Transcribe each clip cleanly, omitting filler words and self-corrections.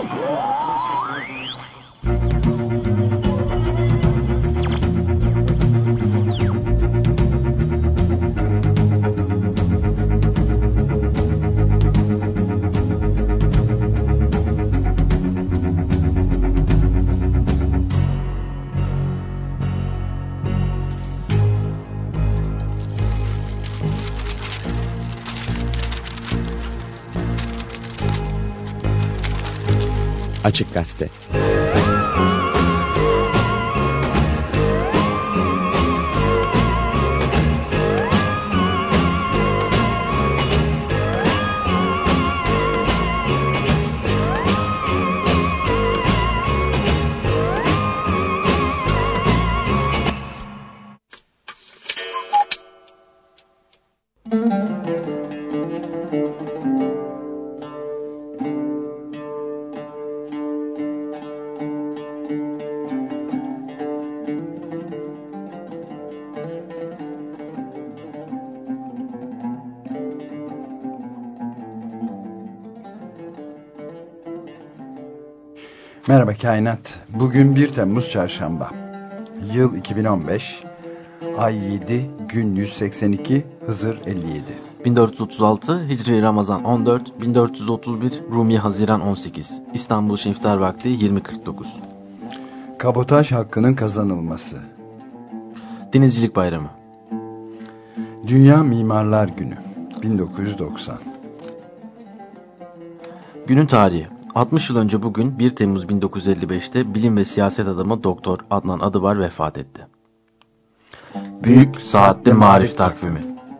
Açık Gazete. Merhaba Kainat. Bugün 1 Temmuz Çarşamba. Yıl 2015. Ay 7, gün 182, Hızır 57. 1436, Hicri Ramazan 14, 1431, Rumi Haziran 18. İstanbul için iftar vakti 20.49. Kabotaj hakkının kazanılması. Denizcilik Bayramı. Dünya Mimarlar Günü 1990. Günün tarihi. 60 yıl önce bugün 1 Temmuz 1955'te bilim ve siyaset adamı Doktor Adnan Adıvar vefat etti. Büyük Saatli Marif Takvimi.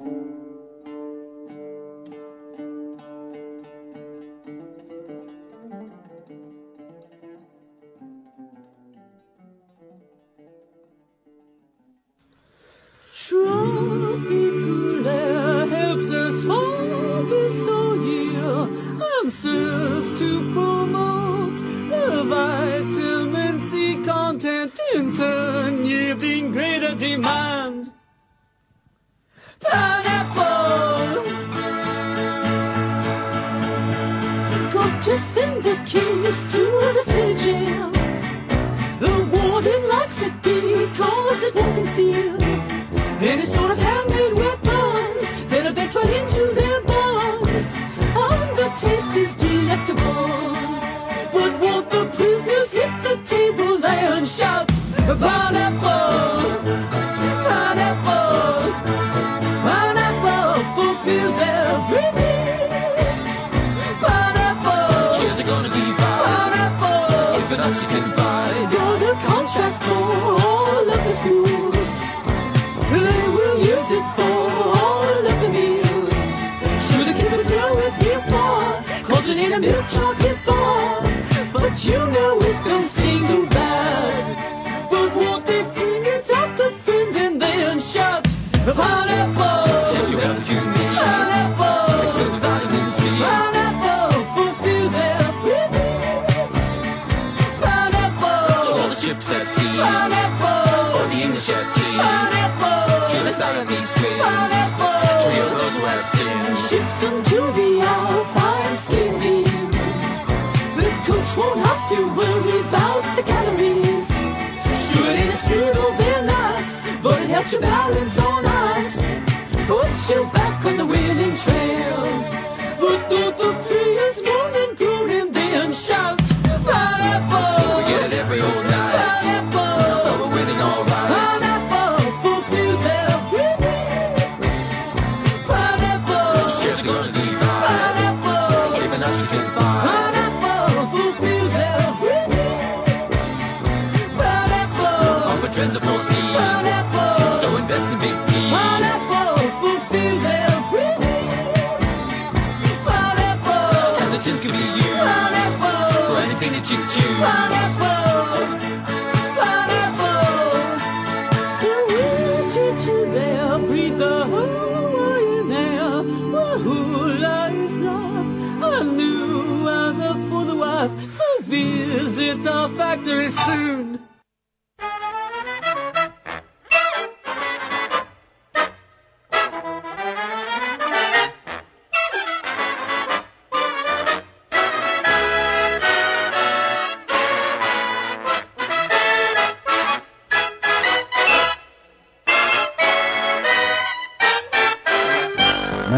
Serves to promote the vitamin C content, in turn yielding greater demand. Pineapple, go to send the keys to the city jail. The warden likes it because it won't conceal any sort of handmade weapons that are baked right into their buns. The taste is delectable, but won't the prisoners hit the table and shout, pineapple, pineapple, pineapple fulfills every need. Pineapple, shares are gonna give out. Pineapple, if else you can find. Got a contract for all of the schools. They will use it for all of the meals. Sure, the kids will throw it real far, cause it ain't a milk chocolate bar. But you know it don't sting so bad. But won't they fling it at the friend and then shout, pineapple, just you have what you need. Pineapple, it's filled with vitamin C. Pineapple fulfills every need. Pineapple, to all the ships at sea. Pineapple, for the English FT. Pineapple, to the Siamese twins. Pineapple, trio those who have sinned. Ships them to the Alpine ski team. The coach won't have to worry about the calories. Sure, it ain't a strudel, they're nice, but it helps you balance on ice. Puts you back on the winning trail. But the three is morning through and then shout, pineapple. We get it every old night. Pineapple, but we're winning all right. Pineapple fulfills every need. Pineapple, shares are gonna leave out. Pineapple, even us you can find. Pineapple fulfills every need. Pineapple, on the trends of proceed. Pineapple, so invest in Big P. Pineapple fulfills every need. Pineapple, and the tins can be used. Pineapple, for anything that you choose. Pineapple, pineapple. So into there, breathe the Hawaiian air. Wahula is love, a new answer for the wife. So visit our factory soon.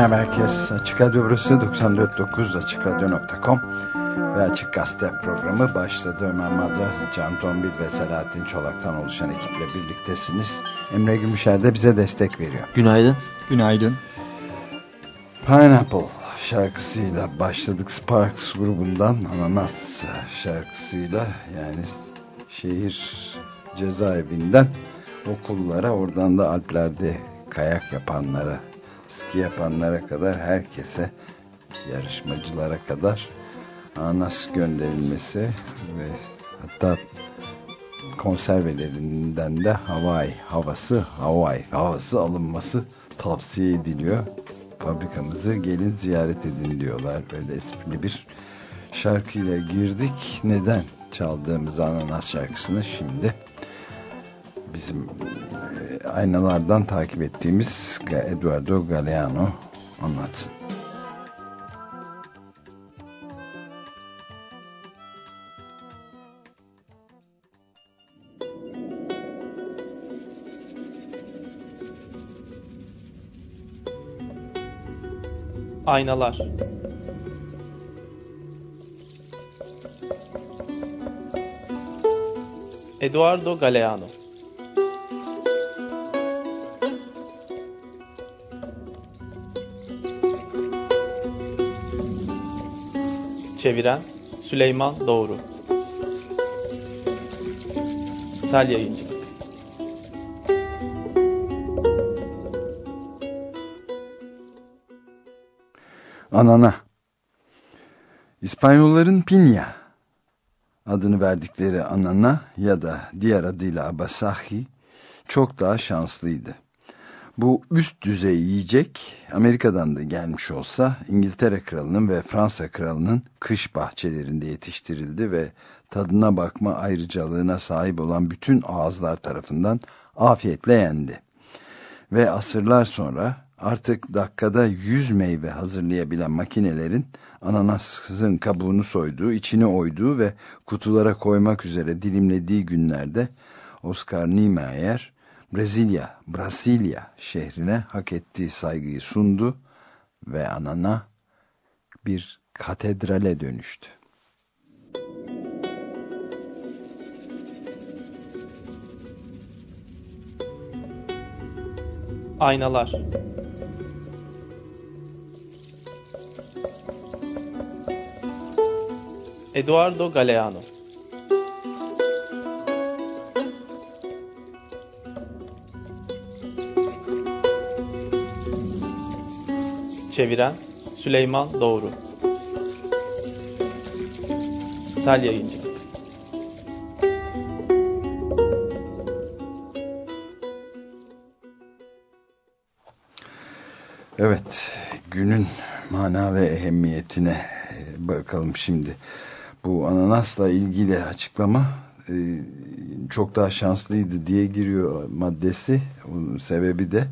Merhaba herkes. Açık Radyo burası 94.9 AçıkRadyo.com ve Açık Gazete programı başladı. Ömer Madra, Can Tombil ve Selahattin Çolak'tan oluşan ekiple birliktesiniz. Emre Gümüşer de bize destek veriyor. Günaydın. Günaydın. Pineapple şarkısıyla başladık. Sparks grubundan Ananas şarkısıyla, yani şehir cezaevinden okullara, oradan da Alplerde kayak yapanlara, ski yapanlara kadar herkese, yarışmacılara kadar ananas gönderilmesi ve hatta konservelerinden de Hawaii havası alınması tavsiye ediliyor. Fabrikamızı gelin ziyaret edin diyorlar. Böyle esprili bir şarkıyla girdik. Neden çaldığımız Ananas şarkısını şimdi bizim aynalardan takip ettiğimiz Eduardo Galeano anlatsın. Aynalar. Eduardo Galeano. Çeviren Süleyman Doğru. Sel Yayıncı. Anana. İspanyolların piña adını verdikleri anana ya da diğer adıyla abasahi çok daha şanslıydı. Bu üst düzey yiyecek Amerika'dan da gelmiş olsa İngiltere Kralı'nın ve Fransa Kralı'nın kış bahçelerinde yetiştirildi ve tadına bakma ayrıcalığına sahip olan bütün ağızlar tarafından afiyetle yendi. Ve asırlar sonra artık dakikada 100 meyve hazırlayabilen makinelerin ananasın kabuğunu soyduğu, içini oyduğu ve kutulara koymak üzere dilimlediği günlerde Oscar Niemeyer Brasilia şehrine hak ettiği saygıyı sundu ve anana bir katedrale dönüştü. Aynalar. Eduardo Galeano. Çeviren Süleyman Doğru. Sel Yayıncı. Evet, günün mana ve ehemmiyetine bakalım şimdi. Bu ananasla ilgili açıklama çok daha şanslıydı diye giriyor maddesi. Onun sebebi de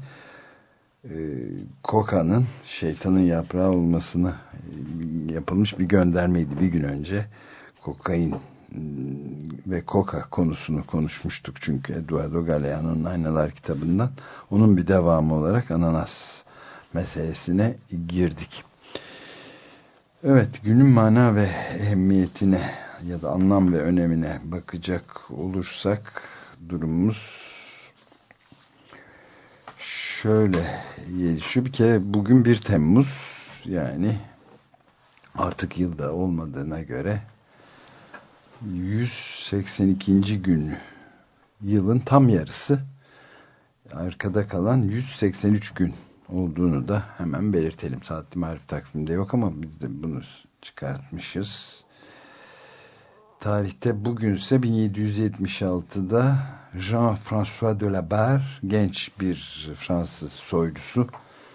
koka'nın şeytanın yaprağı olmasına yapılmış bir göndermeydi. Bir gün önce kokain ve koka konusunu konuşmuştuk çünkü Eduardo Galeano'nun Aynalar kitabından. Onun bir devamı olarak ananas meselesine girdik. Evet, günün mana ve ehemmiyetine ya da anlam ve önemine bakacak olursak durumumuz şöyle gelişiyor. Bir kere bugün 1 Temmuz, yani artık yılda olmadığına göre 182. gün, yılın tam yarısı, arkada kalan 183 gün olduğunu da hemen belirtelim. Saatli Marif takviminde yok ama biz de bunu çıkartmışız. Tarihte bugünse 1776'da Jean-François de la Barre, genç bir Fransız soylusu,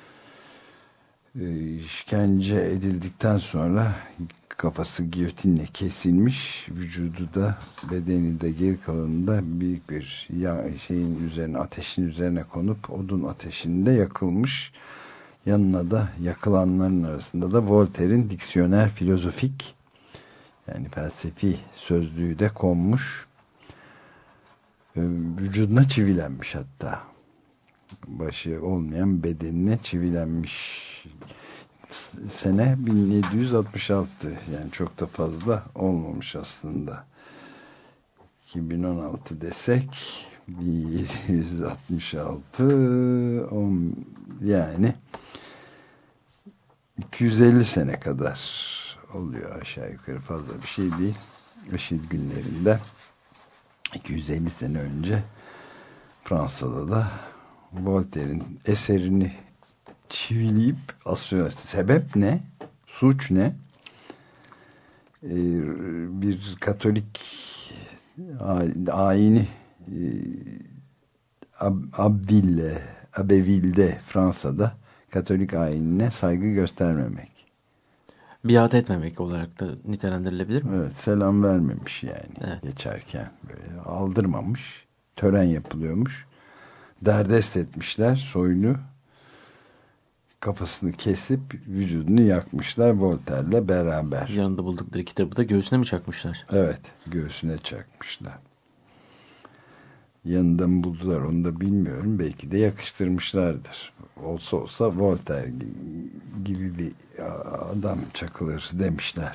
işkence edildikten sonra kafası giyotinle kesilmiş, vücudu da bedeni de geri kalanında büyük bir ateşin üzerine konup odun ateşinde yakılmış. Yanına da yakılanların arasında da Voltaire'in Diksiyonel Filozofik, yani felsefi sözlüğü de konmuş. Vücuduna çivilenmiş hatta. başı olmayan bedenine çivilenmiş. Sene 1766, yani çok da fazla olmamış aslında. 2016 desek 1766 yani 250 sene kadar oluyor, aşağı yukarı, fazla bir şey değil. IŞİD günlerinde 250 sene önce Fransa'da da Voltaire'in eserini çivileyip asıyor. Sebep ne? Suç ne? Bir Katolik ayini Abbeville'de, Fransa'da Katolik ayinine saygı göstermemek. Biat etmemek olarak da nitelendirilebilir mi? Evet, selam vermemiş yani. Evet. Geçerken böyle aldırmamış. Tören yapılıyormuş. Derdest etmişler soyunu. Kafasını kesip vücudunu yakmışlar Voltaire'le beraber. Yanında buldukları kitabı da göğsüne mi çakmışlar? Evet, göğsüne çakmışlar. Yanında mı buldular onu da bilmiyorum. Belki de yakıştırmışlardır. Olsa Voltaire gibi bir adam çakılır demişler.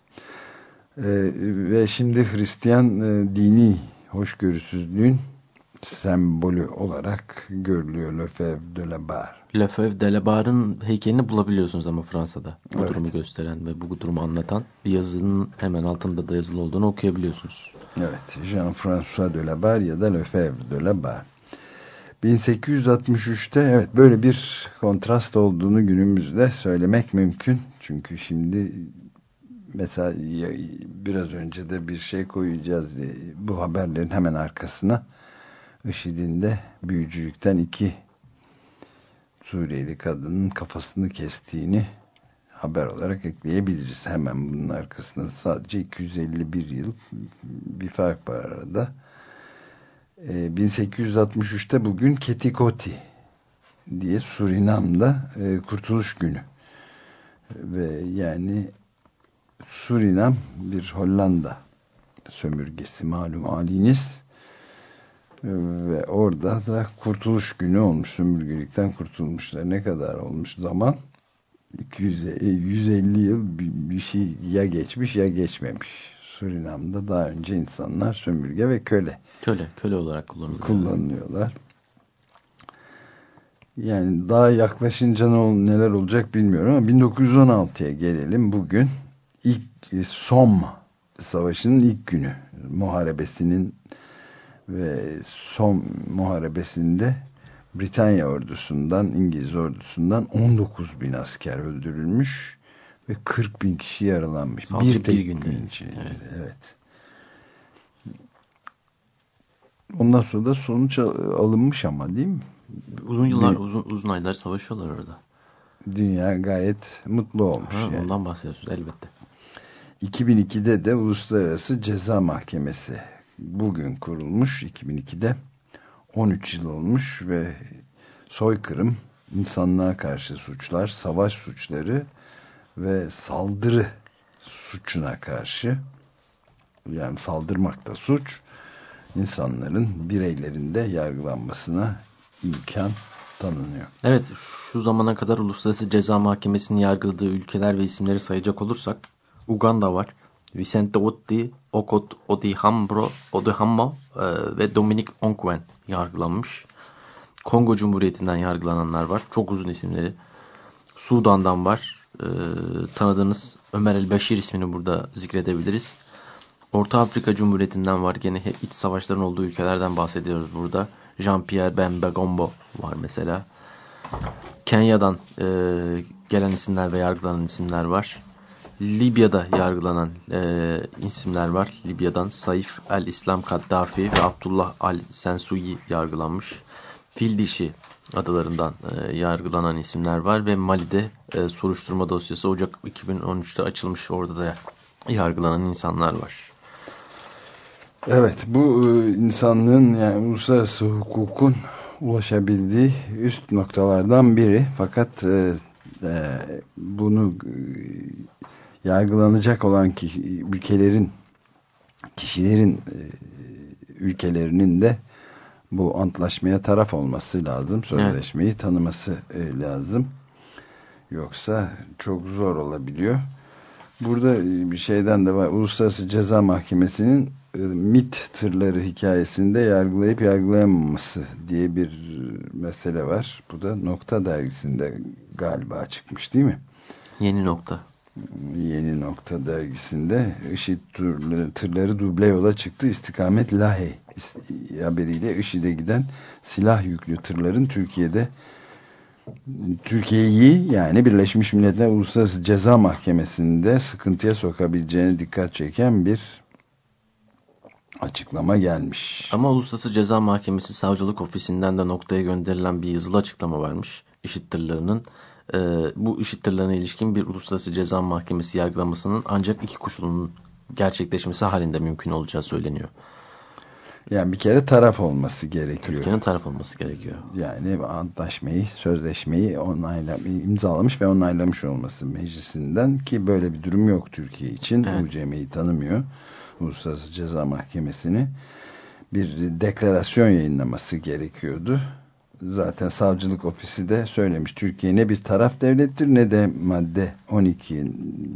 Ve şimdi Hristiyan dini hoşgörüsüzlüğün sembolü olarak görülüyor Lefebvre de la Barre. Lefebvre de la Barre'ın heykelini bulabiliyorsunuz ama Fransa'da. Bu durumu gösteren ve bu durumu anlatan bir yazının hemen altında da yazılı olduğunu okuyabiliyorsunuz. Evet, Jean-François de la Barre ya da Lefebvre de la Barre. 1863'te evet böyle bir kontrast olduğunu günümüzde söylemek mümkün. Çünkü şimdi mesela biraz önce de bir şey koyacağız. Bu haberlerin hemen arkasına IŞİD'in de büyücülükten 2 Suriyeli kadının kafasını kestiğini haber olarak ekleyebiliriz. Hemen bunun arkasında sadece 251 yıl bir fark var arada. 1863'te bugün Ketikoti diye Surinam'da Kurtuluş Günü. Ve yani Surinam bir Hollanda sömürgesi, malum haliniz. Ve orada da Kurtuluş Günü olmuş. Sömürgelikten kurtulmuşlar. Ne kadar olmuş zaman? 150 yıl bir şey ya geçmiş ya geçmemiş. Surinam'da daha önce insanlar sömürge ve köle olarak kullanıyorlar. Yani daha yaklaşınca neler olacak bilmiyorum ama 1916'ya gelelim. Bugün ilk Somme Savaşı'nın ilk günü. Muharebesinin ve Somme Muharebesi'nde Britanya ordusundan, İngiliz ordusundan 19.000 asker öldürülmüş ve 40.000 kişi yaralanmış. Sadece bir günde. Evet. Ondan sonra da sonuç alınmış ama değil mi? Uzun aylar savaşıyorlar orada. Dünya gayet mutlu olmuş. Yani. Ondan bahsediyorsunuz elbette. 2002'de de Uluslararası Ceza Mahkemesi bugün kurulmuş. 2002'de 13 yıl olmuş ve soykırım, insanlığa karşı suçlar, savaş suçları ve saldırı suçuna karşı, yani saldırmak da suç, insanların, bireylerin de yargılanmasına imkan tanınıyor. Evet, şu zamana kadar Uluslararası Ceza Mahkemesi'nin yargıladığı ülkeler ve isimleri sayacak olursak Uganda var. Vicente Otti, Okot Odihambo ve Dominic Ongwen yargılanmış. Kongo Cumhuriyeti'nden yargılananlar var. Çok uzun isimleri. Sudan'dan var. Tanıdığınız Ömer el-Beşir ismini burada zikredebiliriz. Orta Afrika Cumhuriyeti'nden var. Gene iç savaşların olduğu ülkelerden bahsediyoruz burada. Jean-Pierre Bemba Gombo var mesela. Kenya'dan gelen isimler ve yargılanan isimler var. Libya'da yargılanan isimler var. Libya'dan Saif el-İslam Kaddafi ve Abdullah al-Sensuyi yargılanmış. Fil dişi adalarından yargılanan isimler var ve Mali'de soruşturma dosyası Ocak 2013'te açılmış. Orada da yargılanan insanlar var. Evet, bu insanlığın, yani uluslararası hukukun ulaşabildiği üst noktalardan biri. Fakat bunu yargılanacak olan ülkelerin ülkelerinin de bu antlaşmaya taraf olması lazım. Sözleşmeyi tanıması lazım. Yoksa çok zor olabiliyor. Burada bir şeyden de var. Uluslararası Ceza Mahkemesi'nin MİT tırları hikayesinde yargılayıp yargılayamaması diye bir mesele var. Bu da Nokta dergisinde galiba çıkmış değil mi? Yeni Nokta. Yeni Nokta dergisinde IŞİD tırları duble yola çıktı. İstikamet Lahey haberiyle IŞİD'e giden silah yüklü tırların Türkiye'yi yani Birleşmiş Milletler Uluslararası Ceza Mahkemesi'nde sıkıntıya sokabileceğine dikkat çeken bir açıklama gelmiş. Ama Uluslararası Ceza Mahkemesi Savcılık Ofisi'nden de Nokta'ya gönderilen bir yazılı açıklama varmış. IŞİD tırlarının bu IŞİD tırlarına ilişkin bir Uluslararası Ceza Mahkemesi yargılamasının ancak 2 koşulunun gerçekleşmesi halinde mümkün olacağı söyleniyor. Yani bir kere taraf olması gerekiyor. Türkiye'nin taraf olması gerekiyor. Yani antlaşmayı, sözleşmeyi imzalamış ve onaylamış olması meclisinden, ki böyle bir durum yok Türkiye için. Evet. UCM'yi tanımıyor. Uluslararası Ceza Mahkemesi'ni bir deklarasyon yayınlaması gerekiyordu. Zaten savcılık ofisi de söylemiş. Türkiye ne bir taraf devlettir ne de madde 12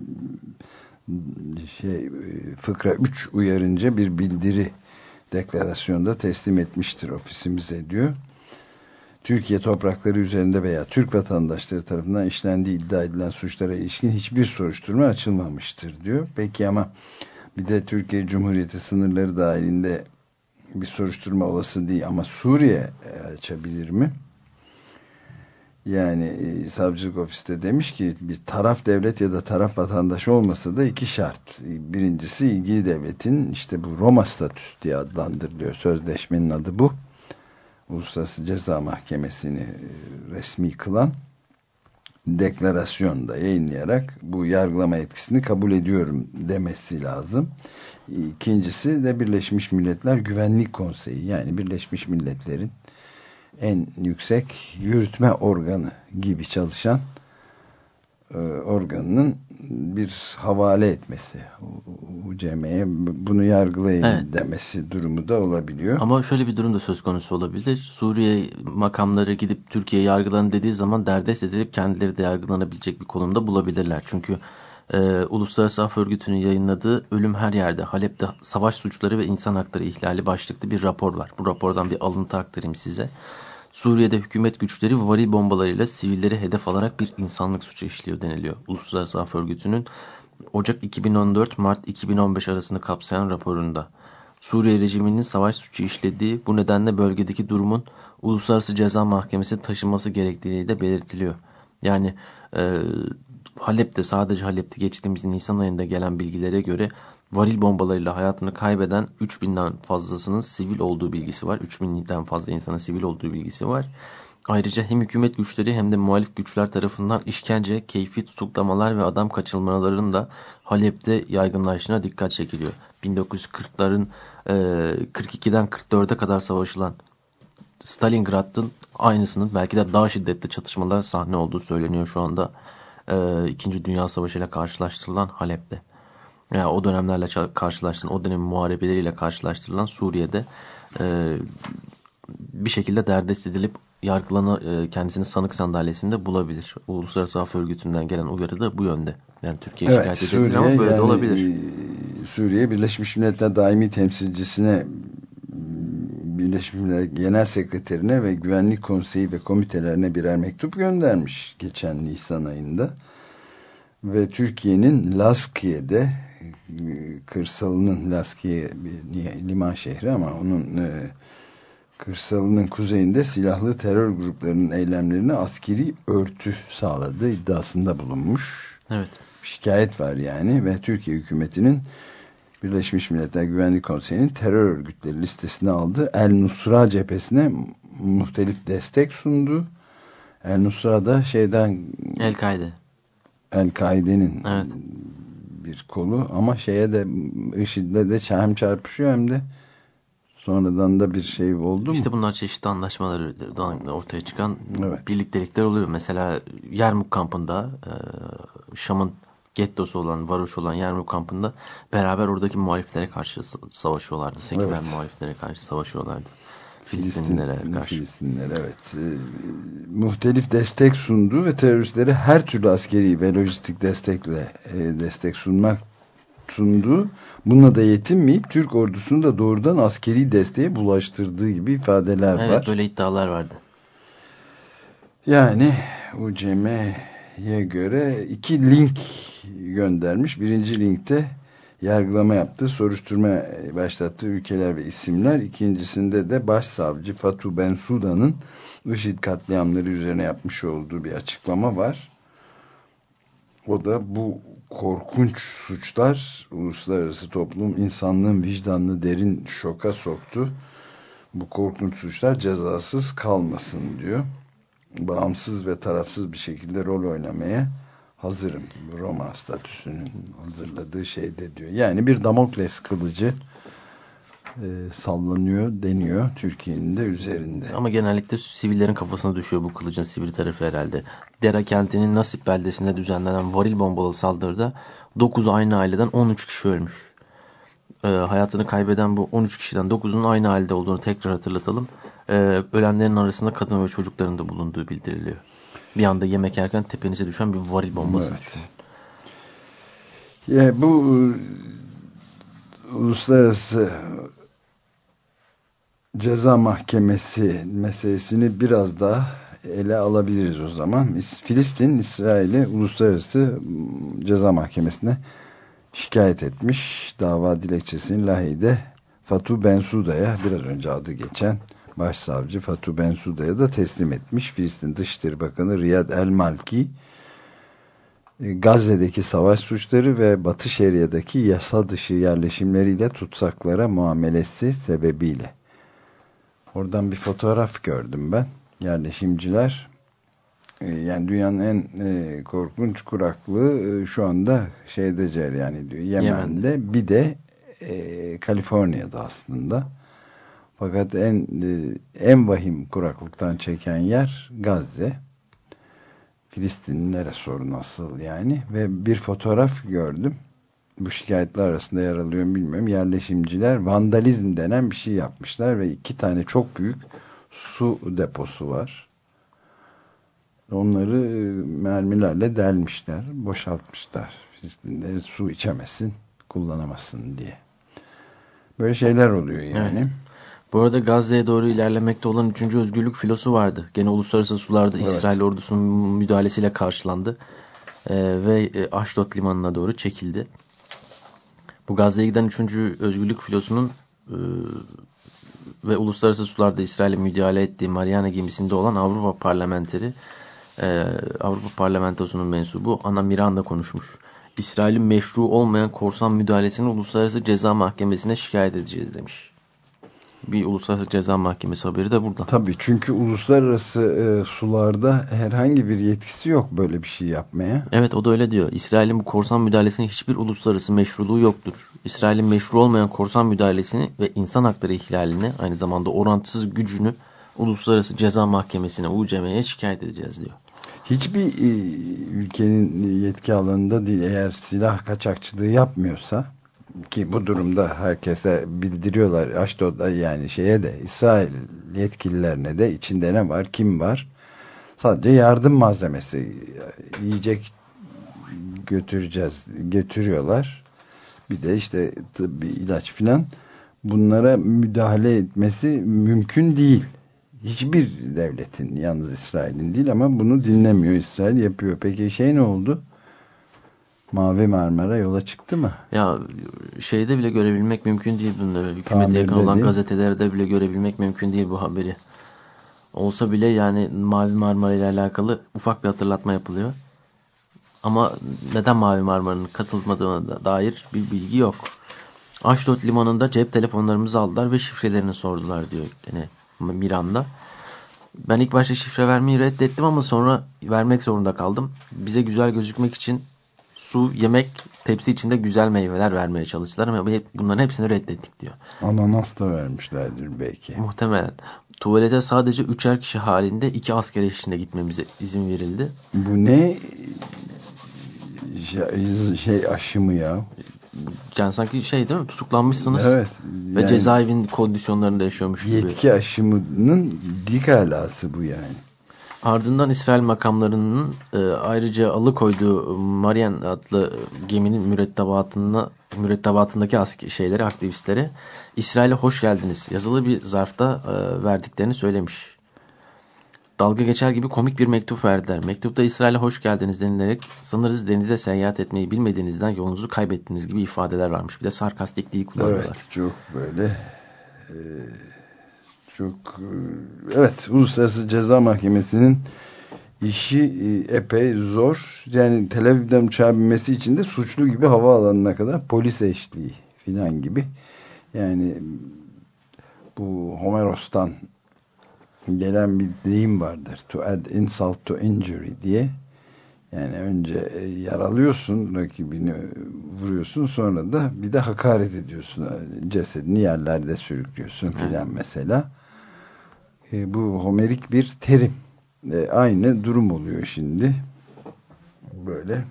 fıkra 3 uyarınca bir bildiri deklarasyonda teslim etmiştir ofisimize diyor. Türkiye toprakları üzerinde veya Türk vatandaşları tarafından işlendiği iddia edilen suçlara ilişkin hiçbir soruşturma açılmamıştır diyor. Peki ama bir de Türkiye Cumhuriyeti sınırları dahilinde bir soruşturma olası değil ama Suriye açabilir mi? Yani savcılık ofisi de demiş ki bir taraf devlet ya da taraf vatandaş olmasa da 2 şart. Birincisi ilgili devletin işte bu Roma statüsü diye adlandırılıyor. Sözleşmenin adı bu. Uluslararası Ceza Mahkemesi'ni resmi kılan deklarasyonda yayınlayarak bu yargılama etkisini kabul ediyorum demesi lazım. İkincisi de Birleşmiş Milletler Güvenlik Konseyi, yani Birleşmiş Milletler'in en yüksek yürütme organı gibi çalışan organının bir havale etmesi, UCM'ye bunu yargılayın demesi durumu da olabiliyor. Ama şöyle bir durum da söz konusu olabilir. Suriye makamları gidip Türkiye yargılanın dediği zaman derdest edilip kendileri de yargılanabilecek bir konumda bulabilirler. Çünkü Uluslararası Af Örgütü'nün yayınladığı Ölüm Her Yerde, Halep'te Savaş Suçları ve İnsan Hakları İhlali başlıklı bir rapor var. Bu rapordan bir alıntı aktarayım size. Suriye'de hükümet güçleri varil bombalarıyla sivilleri hedef alarak bir insanlık suçu işliyor deniliyor. Uluslararası Af Örgütü'nün Ocak 2014 Mart 2015 arasını kapsayan raporunda. Suriye rejiminin savaş suçu işlediği, bu nedenle bölgedeki durumun Uluslararası Ceza Mahkemesi'ne taşınması gerektiği de belirtiliyor. Yani Halep'te, sadece Halep'te geçtiğimiz Nisan ayında gelen bilgilere göre varil bombalarıyla hayatını kaybeden 3000'den fazlasının sivil olduğu bilgisi var. 3000'den fazla insanın sivil olduğu bilgisi var. Ayrıca hem hükümet güçleri hem de muhalif güçler tarafından işkence, keyfi tutuklamalar ve adam kaçırmalarının da Halep'te yaygınlaştığına dikkat çekiliyor. 1940'ların 42'den 44'e kadar savaşılan Stalingrad'ın aynısının, belki de daha şiddetli çatışmalar sahne olduğu söyleniyor şu anda. 2. Dünya Savaşı ile karşılaştırılan Halep'te. Yani o dönemlerle karşılaştırılan, o dönemin muharebeleriyle karşılaştırılan Suriye'de bir şekilde derdest edilip kendisini sanık sandalyesinde bulabilir. Uluslararası Af Örgütü'nden gelen uyarı da bu yönde. Yani Türkiye şikayet edebilir ama böyle de olabilir. Suriye Birleşmiş Milletler Daimi Temsilcisine, Birleşmiş Milletler Genel Sekreterine ve Güvenlik Konseyi ve komitelerine birer mektup göndermiş geçen Nisan ayında. Ve Türkiye'nin Laskiye'de, kırsalının, Laskiye bir liman şehri ama onun kırsalının kuzeyinde silahlı terör gruplarının eylemlerine askeri örtü sağladığı iddiasında bulunmuş. Evet. Şikayet var yani ve Türkiye hükümetinin Birleşmiş Milletler Güvenlik Konseyi'nin terör örgütleri listesine aldığı El Nusra cephesine muhtelif destek sundu. El Nusra da El-Kaide'nin bir kolu ama IŞİD'le de hem çarpışıyor hem de sonradan da bir şey oldu mu? İşte bunlar çeşitli anlaşmaları ortaya çıkan birliktelikler oluyor. Mesela Yermuk kampında, Şam'ın gettosu olan, varoş olan Yermuk kampında beraber oradaki muhaliflere karşı savaşıyorlardı. Seküler muhaliflere karşı savaşıyorlardı. Filistinlilere karşı. Filistinlilere, evet. Muhtelif destek sundu ve teröristleri her türlü askeri ve lojistik destek sundu. Bununla da yetinmeyip Türk ordusunu da doğrudan askeri desteğe bulaştırdığı gibi ifadeler var. Evet, böyle iddialar vardı. Yani UCM'ye göre 2 link göndermiş. Birinci linkte yargılama yaptığı, soruşturma başlattığı ülkeler ve isimler. İkincisinde de Başsavcı Fatou Bensoudan'ın IŞİD katliamları üzerine yapmış olduğu bir açıklama var. O da bu korkunç suçlar uluslararası toplum insanlığın vicdanını derin şoka soktu. Bu korkunç suçlar cezasız kalmasın diyor. Bağımsız ve tarafsız bir şekilde rol oynamaya hazırım. Roma statüsünün hazırladığı şeyde diyor. Yani bir Damokles kılıcı sallanıyor deniyor Türkiye'nin de üzerinde. Ama genellikle sivillerin kafasına düşüyor bu kılıcın sivil tarafı herhalde. Dera kentinin Nasip beldesinde düzenlenen varil bombalı saldırıda 9 aynı aileden 13 kişi ölmüş. Hayatını kaybeden bu 13 kişiden 9'unun aynı ailede olduğunu tekrar hatırlatalım. Ölenlerin arasında kadın ve çocukların da bulunduğu bildiriliyor. Bir anda yemek yerken tepenize düşen bir varil bombası. Evet. Bu uluslararası ceza mahkemesi meselesini biraz daha ele alabiliriz o zaman. Filistin, İsrail'i uluslararası ceza mahkemesine şikayet etmiş. Dava dilekçesini Lahey'de Fatou Bensouda'ya, biraz önce adı geçen Başsavcı Fatou Bensouda'ya da teslim etmiş. Filistin Dışişleri Bakanı Riyad El-Malki, Gazze'deki savaş suçları ve Batı Şeria'daki yasa dışı yerleşimleriyle tutsaklara muamelesi sebebiyle. Oradan bir fotoğraf gördüm ben. Yerleşimciler, yani dünyanın en korkunç kuraklığı şu anda şeyde cereyan ediyor. Yemen'de. Bir de Kaliforniya'da aslında. Fakat en vahim kuraklıktan çeken yer Gazze. Filistinlilere sorun asıl yani. Ve bir fotoğraf gördüm. Bu şikayetler arasında yer alıyor mu bilmiyorum. Yerleşimciler vandalizm denen bir şey yapmışlar ve 2 tane çok büyük su deposu var. Onları mermilerle delmişler, boşaltmışlar. Filistinliler su içemesin, kullanamasın diye. Böyle şeyler oluyor yani. Evet. Bu arada Gazze'ye doğru ilerlemekte olan 3. özgürlük filosu vardı. Gene uluslararası sularda evet. İsrail ordusunun müdahalesiyle karşılandı. Ve Ashdod limanına doğru çekildi. Bu Gazze'ye giden 3. özgürlük filosunun ve uluslararası sularda İsrail'e müdahale ettiği Mariana gemisinde olan Avrupa Parlamentosu'nun mensubu Ana Miranda konuşmuş. İsrail'in meşru olmayan korsan müdahalesini Uluslararası Ceza Mahkemesi'ne şikayet edeceğiz demiş. Bir Uluslararası Ceza Mahkemesi haberi de burada. Tabii, çünkü uluslararası sularda herhangi bir yetkisi yok böyle bir şey yapmaya. Evet, o da öyle diyor. İsrail'in bu korsan müdahalesinin hiçbir uluslararası meşruluğu yoktur. İsrail'in meşru olmayan korsan müdahalesini ve insan hakları ihlalini, aynı zamanda orantısız gücünü Uluslararası Ceza Mahkemesi'ne, UCM'ye şikayet edeceğiz diyor. Hiçbir ülkenin yetki alanında değil, eğer silah kaçakçılığı yapmıyorsa, ki bu durumda herkese bildiriyorlar, Ashdod'da yani şeye de, İsrail yetkililerine de, içinde ne var, kim var, sadece yardım malzemesi, yiyecek götürüyorlar, bir de işte tıbbi ilaç filan, bunlara müdahale etmesi mümkün değil. Hiçbir devletin, yalnız İsrail'in değil, ama bunu dinlemiyor, İsrail yapıyor. Peki ne oldu? Mavi Marmara yola çıktı mı? Ya şeyde bile görebilmek mümkün değil bunları. Hükümete yakın olan gazetelerde bile görebilmek mümkün değil bu haberi. Olsa bile yani Mavi Marmara ile alakalı ufak bir hatırlatma yapılıyor. Ama neden Mavi Marmara'nın katılmadığına dair bir bilgi yok. Ashdod limanında cep telefonlarımızı aldılar ve şifrelerini sordular diyor yine Miranda. Ben ilk başta şifre vermeyi reddettim ama sonra vermek zorunda kaldım. Bize güzel gözükmek için su, yemek, tepsi içinde güzel meyveler vermeye çalıştılar ama bunların hepsini reddettik diyor. Ananas da vermişlerdir belki. Muhtemelen. Tuvalete sadece 3'er kişi halinde 2 asker eşliğinde gitmemize izin verildi. Bu ne aşımı ya? Yani sanki şey değil mi? Tutuklanmışsınız. Evet. Ve cezaevin kondisyonlarında yaşıyormuş gibi. Yetki aşımının dik alası bu yani. Ardından İsrail makamlarının ayrıca alıkoyduğu Marian adlı geminin mürettebatındaki aktivistlere İsrail'e hoş geldiniz yazılı bir zarfta verdiklerini söylemiş. Dalga geçer gibi komik bir mektup verdiler. Mektupta İsrail'e hoş geldiniz denilerek sanırız denize seyahat etmeyi bilmediğinizden yolunuzu kaybettiniz gibi ifadeler varmış. Bir de sarkastik dil kullanıyorlar. Evet, çok böyle evet, Uluslararası Ceza Mahkemesi'nin işi epey zor. Yani Tel Aviv'den uçağa binmesi için de suçlu gibi havaalanına kadar polis eşliği filan gibi. Yani bu Homeros'tan gelen bir deyim vardır. To add insult to injury diye. Yani önce yaralıyorsun, rakibini vuruyorsun, sonra da bir de hakaret ediyorsun. Cesedini yerlerde sürüklüyorsun filan mesela. Bu homerik bir terim. Aynı durum oluyor şimdi. Böyle.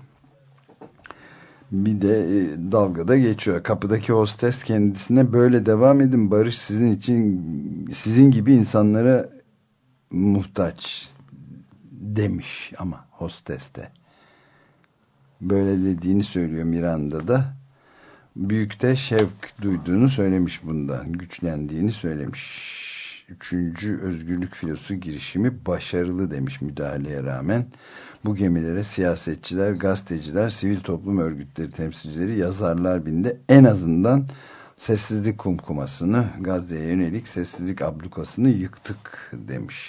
Bir de dalgada geçiyor. Kapıdaki hostes kendisine böyle devam edin, barış sizin için, sizin gibi insanlara muhtaç demiş ama hostes de. Böyle dediğini söylüyor Miranda'da. Büyükte şevk duyduğunu söylemiş bundan. Güçlendiğini söylemiş. 3. Özgürlük Filosu girişimi başarılı demiş müdahaleye rağmen. Bu gemilere siyasetçiler, gazeteciler, sivil toplum örgütleri temsilcileri, yazarlar bindi. En azından sessizlik kumkumasını, Gazze'ye yönelik sessizlik ablukasını yıktık demiş.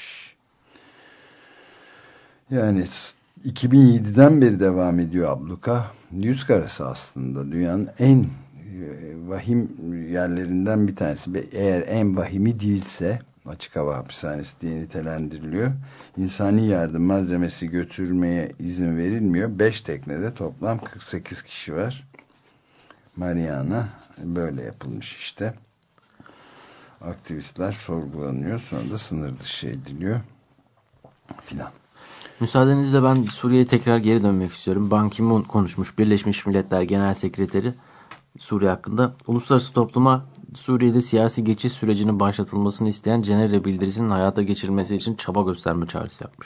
Yani 2007'den beri devam ediyor abluka. Yüz karası aslında dünyanın en vahim yerlerinden bir tanesi. Eğer en vahimi değilse açık hava hapishanesi diye nitelendiriliyor. İnsani yardım malzemesi götürmeye izin verilmiyor. 5 teknede toplam 48 kişi var. Mariana böyle yapılmış işte. Aktivistler sorgulanıyor. Sonra da sınır dışı ediliyor filan. Müsaadenizle ben Suriye'ye tekrar geri dönmek istiyorum. Ban Ki-moon konuşmuş. Birleşmiş Milletler Genel Sekreteri Suriye hakkında. Uluslararası topluma Suriye'de siyasi geçiş sürecinin başlatılmasını isteyen Cenevre bildirisinin hayata geçirilmesi için çaba gösterme çağrısı yapmış.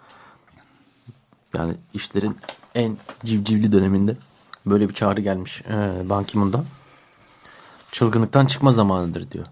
Yani işlerin en civcivli döneminde böyle bir çağrı gelmiş Ban Ki-moon'dan. Çılgınlıktan çıkma zamanıdır diyor.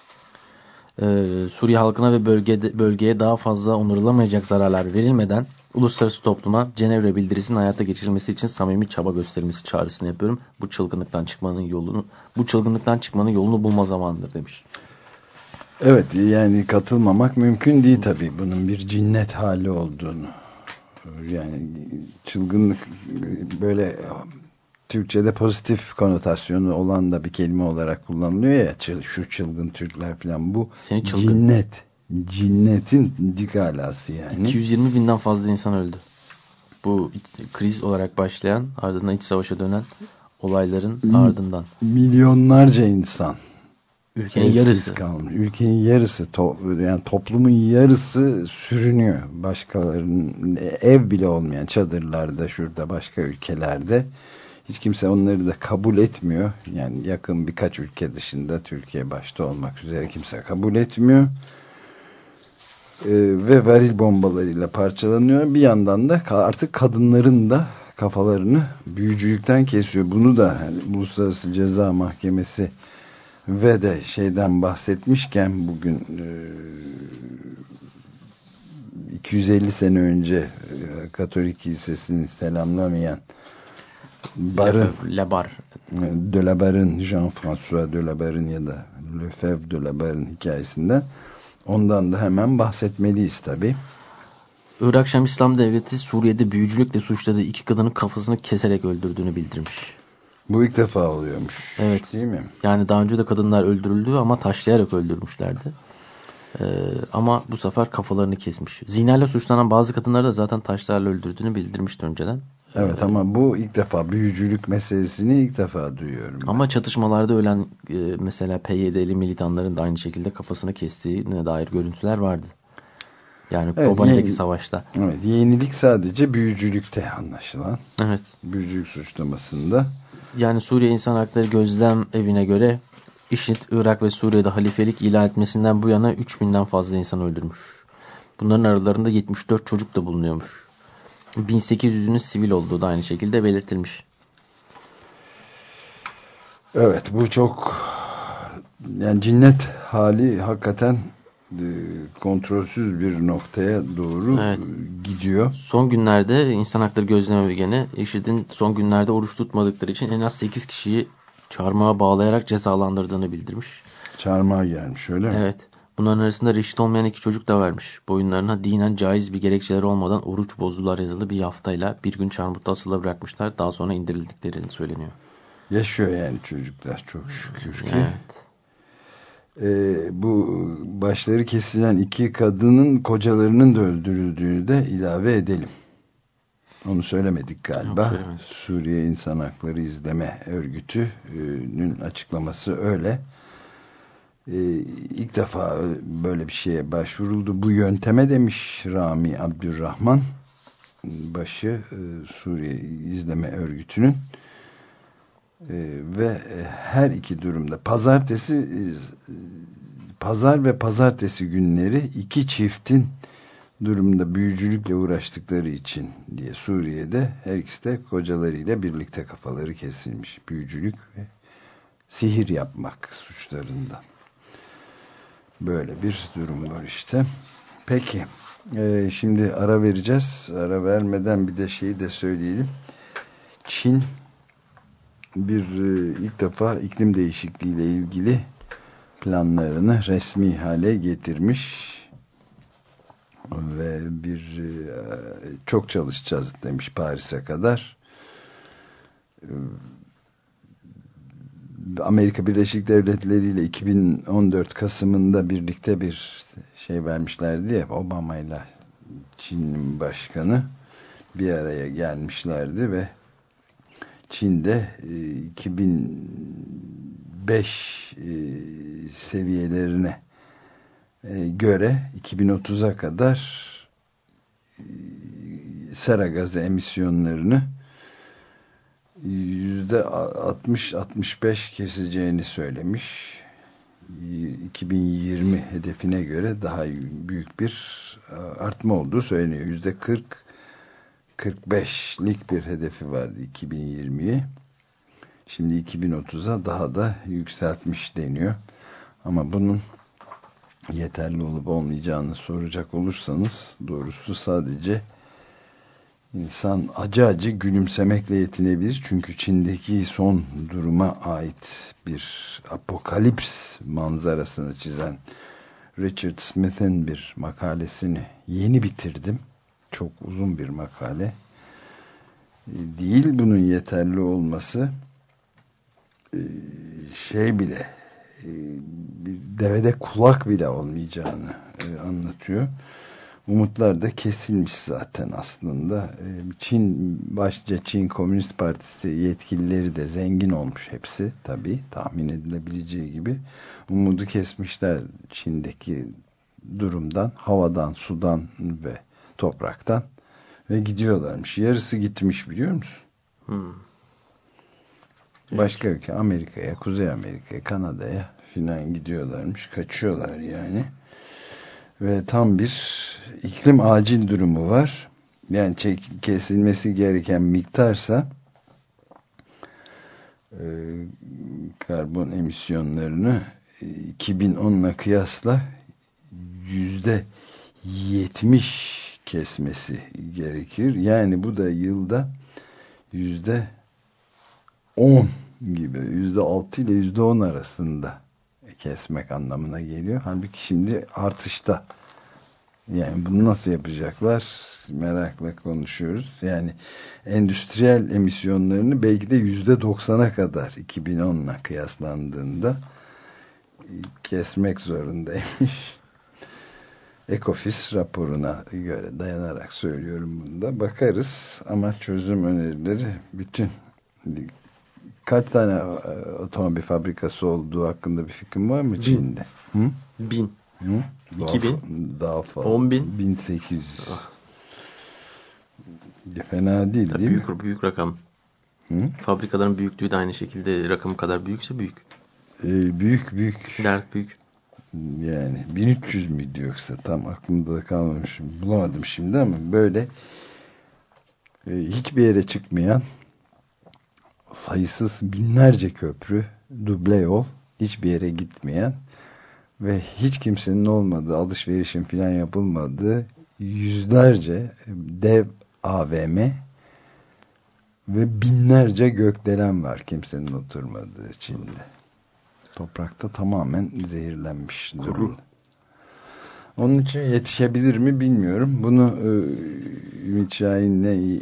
Suriye halkına ve bölgeye daha fazla onarılamayacak zararlar verilmeden uluslararası topluma Cenevre bildirisinin hayata geçirilmesi için samimi çaba gösterilmesi çağrısını yapıyorum. Bu çılgınlıktan çıkmanın yolunu bulma zamanıdır demiş. Evet, yani katılmamak mümkün değil tabii, bunun bir cinnet hali olduğunu. Yani çılgınlık böyle Türkçe'de pozitif konotasyonu olan da bir kelime olarak kullanılıyor ya, şu çılgın Türkler falan, bu cinnetin dik alası yani. 220 binden fazla insan öldü. Bu kriz olarak başlayan, ardından iç savaşa dönen olayların ardından. Milyonlarca insan. Ülkenin yarısı kalmış. Ülkenin yarısı, yani toplumun yarısı sürünüyor. Başkalarının ev bile olmayan çadırlarda, şurada başka ülkelerde. Hiç kimse onları da kabul etmiyor. Yani yakın birkaç ülke dışında, Türkiye başta olmak üzere, kimse kabul etmiyor. Ve varil bombalarıyla parçalanıyor. Bir yandan da artık kadınların da kafalarını büyücülükten kesiyor. Bunu da yani Uluslararası Ceza Mahkemesi ve de şeyden bahsetmişken, bugün 250 sene önce Katolik Kilisesi'ni selamlamayan Delabarre'ın, Jean-François Delabarre'ın ya da Lefebvre Delabarre'ın hikayesinden, ondan da hemen bahsetmeliyiz tabii. Irak Şam İslam Devleti Suriye'de büyücülükle suçladığı 2 kadının kafasını keserek öldürdüğünü bildirmiş. Bu ilk defa oluyormuş. Evet. Değil mi? Yani daha önce de kadınlar öldürüldü ama taşlayarak öldürmüşlerdi. Ama bu sefer kafalarını kesmiş. Zinayla suçlanan bazı kadınları da zaten taşlarla öldürdüğünü bildirmişti önceden. Evet, ama bu ilk defa, büyücülük meselesini ilk defa duyuyorum. Ama çatışmalarda ölen mesela PYD'li militanların da aynı şekilde kafasını kestiğine dair görüntüler vardı. Yani Kobani'deki savaşta. Evet, yenilik sadece büyücülükte anlaşılan. Evet. Büyücülük suçlamasında. Yani Suriye İnsan Hakları Gözlem Evi'ne göre IŞİD, Irak ve Suriye'de halifelik ilan etmesinden bu yana 3000'den fazla insan öldürmüş. Bunların aralarında 74 çocuk da bulunuyormuş. 1800'ünün sivil olduğu da aynı şekilde belirtilmiş. Evet, bu çok yani cinnet hali hakikaten kontrolsüz bir noktaya doğru gidiyor. Son günlerde İnsan Hakları Gözlem Evi gene IŞİD'in son günlerde oruç tutmadıkları için en az 8 kişiyi çarmıha bağlayarak cezalandırdığını bildirmiş. Çarmıha gelmiş öyle mi? Evet. Bunların arasında reşit olmayan 2 çocuk da vermiş. Boyunlarına dinen caiz bir gerekçeleri olmadan oruç bozdular yazılı bir yaftayla bir gün çarmıhta asılı bırakmışlar. Daha sonra indirildiklerini söyleniyor. Yaşıyor yani çocuklar çok şükür ki. Evet. Bu başları kesilen 2 kadının kocalarının da öldürüldüğünü de ilave edelim. Onu söylemedik galiba. Yok, söylemedik. Suriye İnsan Hakları İzleme Örgütü'nün açıklaması öyle. İlk defa böyle bir şeye başvuruldu. Bu yönteme demiş Rami Abdurrahman, başı Suriye İzleme Örgütü'nün. Ve her iki durumda pazar ve pazartesi günleri 2 çiftin durumda büyücülükle uğraştıkları için diye Suriye'de her ikisi de kocalarıyla birlikte kafaları kesilmiş. Büyücülük ve sihir yapmak suçlarından. Böyle bir durum var işte. Peki şimdi ara vereceğiz. Ara vermeden bir de şeyi de söyleyelim. Çin ilk defa iklim değişikliği ile ilgili planlarını resmi hale getirmiş ve çok çalışacağız demiş Paris'e kadar. Amerika Birleşik Devletleri ile 2014 Kasım'ında birlikte bir şey vermişlerdi ya, Obama ile Çin'in başkanı bir araya gelmişlerdi ve Çin'de 2005 seviyelerine göre 2030'a kadar sera gazı emisyonlarını %60-65 keseceğini söylemiş. 2020 hedefine göre daha büyük bir artma olduğu söyleniyor. %40-45'lik bir hedefi vardı 2020'ye. Şimdi 2030'a daha da yükseltmiş deniyor. Ama bunun yeterli olup olmayacağını soracak olursanız doğrusu sadece İnsan acı gülümsemekle yetinebilir. Çünkü Çin'deki son duruma ait bir apokalips manzarasını çizen Richard Smith'in bir makalesini yeni bitirdim. Çok uzun bir makale. Değil bunun yeterli olması, devede kulak bile olmayacağını anlatıyor. Umutlar da kesilmiş zaten aslında. Başta Çin Komünist Partisi yetkilileri de zengin olmuş hepsi tabii, tahmin edilebileceği gibi. Umudu kesmişler Çin'deki durumdan, havadan, sudan ve topraktan ve gidiyorlarmış. Yarısı gitmiş, biliyor musun? Başka ülke, Amerika'ya, Kuzey Amerika'ya, Kanada'ya filan gidiyorlarmış. Kaçıyorlar yani. Ve tam bir iklim acil durumu var. Yani kesilmesi gereken miktarsa karbon emisyonlarını 2010'la kıyasla %70 kesmesi gerekir. Yani bu da yılda %10 gibi, %6 ile %10 arasında kesmek anlamına geliyor. Halbuki şimdi artışta. Yani bunu nasıl yapacaklar? Merakla konuşuyoruz. Yani endüstriyel emisyonlarını belki de %90'a kadar 2010'la kıyaslandığında kesmek zorundaymış. Ecofis raporuna göre dayanarak söylüyorum bunu da. Bakarız ama çözüm önerileri bütün. Kaç tane otomobil fabrikası olduğu hakkında bir fikrin var mı Çin'de? 1000. 2000. Daha fazla. 10.000. 1800. Fena değil, tabii değil büyük, mi? Büyük rakam. Fabrikaların büyüklüğü de aynı şekilde rakamı kadar büyükse büyük. Büyük. Dert büyük. Yani 1300 müydü yoksa, tam aklımda da kalmamış. Bulamadım şimdi ama böyle hiçbir yere çıkmayan sayısız binlerce köprü, duble yol, hiçbir yere gitmeyen ve hiç kimsenin olmadığı, alışverişin falan yapılmadığı yüzlerce dev AVM ve binlerce gökdelen var kimsenin oturmadığı Çin'de. Toprakta tamamen zehirlenmiş durumda. Onun için yetişebilir mi bilmiyorum. Bunu Ümit Şahin'le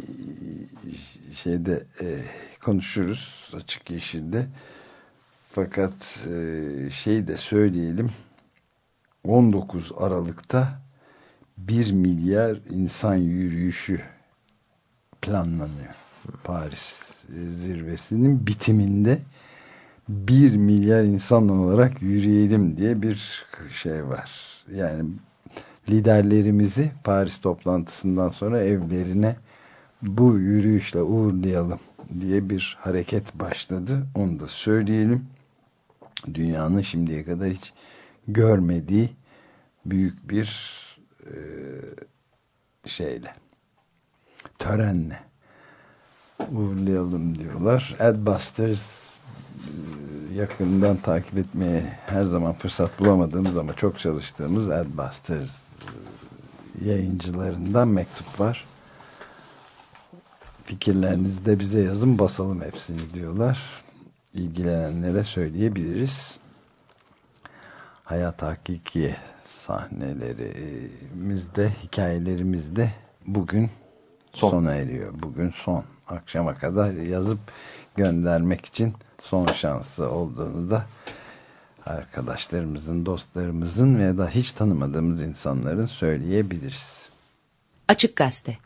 konuşuruz Açık Yeşil'de. Fakat şeyi de söyleyelim. 19 Aralık'ta 1 milyar insan yürüyüşü planlanıyor. Paris zirvesinin bitiminde 1 milyar insan olarak yürüyelim diye bir şey var. Yani liderlerimizi Paris toplantısından sonra evlerine bu yürüyüşle uğurlayalım diye bir hareket başladı. Onu da söyleyelim. Dünyanın şimdiye kadar hiç görmediği büyük bir törenle uğurlayalım diyorlar. Adbusters, yakından takip etmeye her zaman fırsat bulamadığımız ama çok çalıştığımız Adbusters yayıncılarından mektup var. Fikirlerinizi de bize yazın, basalım hepsini diyorlar. İlgilenenlere söyleyebiliriz. Hayat hakiki sahnelerimizde, hikayelerimizde bugün sona eriyor. Bugün son. Akşama kadar yazıp göndermek için son şansı olduğunu da arkadaşlarımızın, dostlarımızın veya da hiç tanımadığımız insanların söyleyebiliriz. Açık Gazete.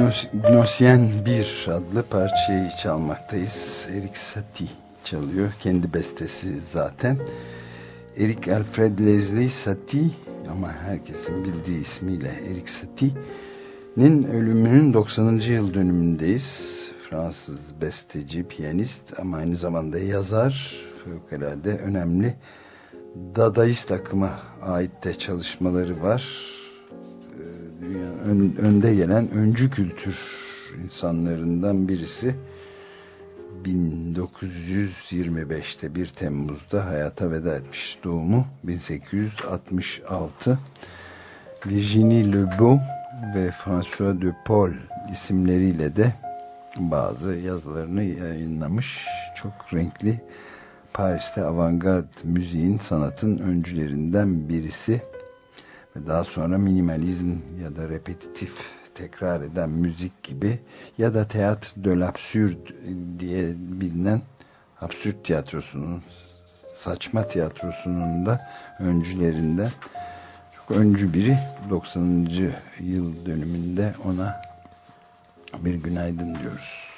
Gnossien 1 adlı parçayı çalmaktayız. Erik Satie çalıyor. Kendi bestesi zaten. Erik Alfred Leslie Satie, ama herkesin bildiği ismiyle Erik Satie'nin ölümünün 90. yıl dönümündeyiz. Fransız besteci, piyanist ama aynı zamanda yazar. Fevkalade önemli Dadaist akıma ait de çalışmaları var. Dünyanın önde gelen öncü kültür insanlarından birisi. 1925'te 1 Temmuz'da hayata veda etmiş. Doğumu 1866. Virginie Lebeau ve François de Paul isimleriyle de bazı yazılarını yayınlamış. Çok renkli, Paris'te avantgard müziğin, sanatın öncülerinden birisi ve daha sonra minimalizm ya da repetitif, tekrar eden müzik gibi ya da théâtre de l'absurde diye bilinen absürt tiyatrosunun, saçma tiyatrosunun da öncülerinden. Çok öncü biri. 90. yıl dönümünde ona bir günaydın diyoruz.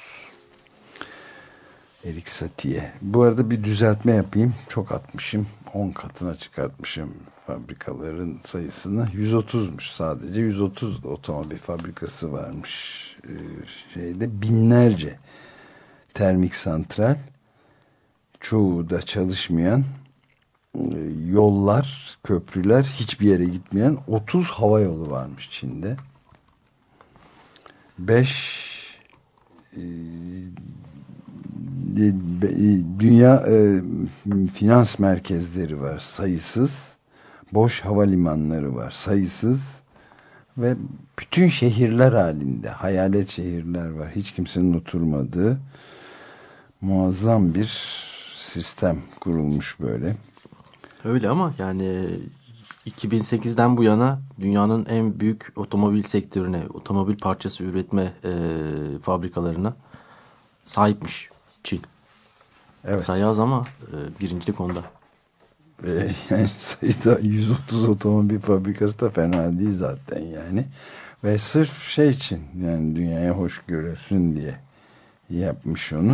Erik Satie'ye. Bu arada bir düzeltme yapayım. Çok atmışım. 10 katına çıkartmışım fabrikaların sayısını. 130'muş sadece. 130 otomobil fabrikası varmış. Binlerce termik santral. Çoğu da çalışmayan, yollar, köprüler, hiçbir yere gitmeyen 30 hava yolu varmış Çin'de. 5 dünya finans merkezleri var, sayısız. Boş havalimanları var, sayısız. Ve bütün şehirler halinde hayalet şehirler var, hiç kimsenin oturmadığı muazzam bir sistem kurulmuş böyle. Öyle ama yani 2008'den bu yana dünyanın en büyük otomobil sektörüne, otomobil parçası üretme fabrikalarına sahipmiş Çin. Evet. Sayı az ama birincilik onda. Yani sayıda 130 otomobil fabrikası da fena değil zaten yani. Ve sırf şey için, yani dünyaya hoş görülsün diye yapmış onu.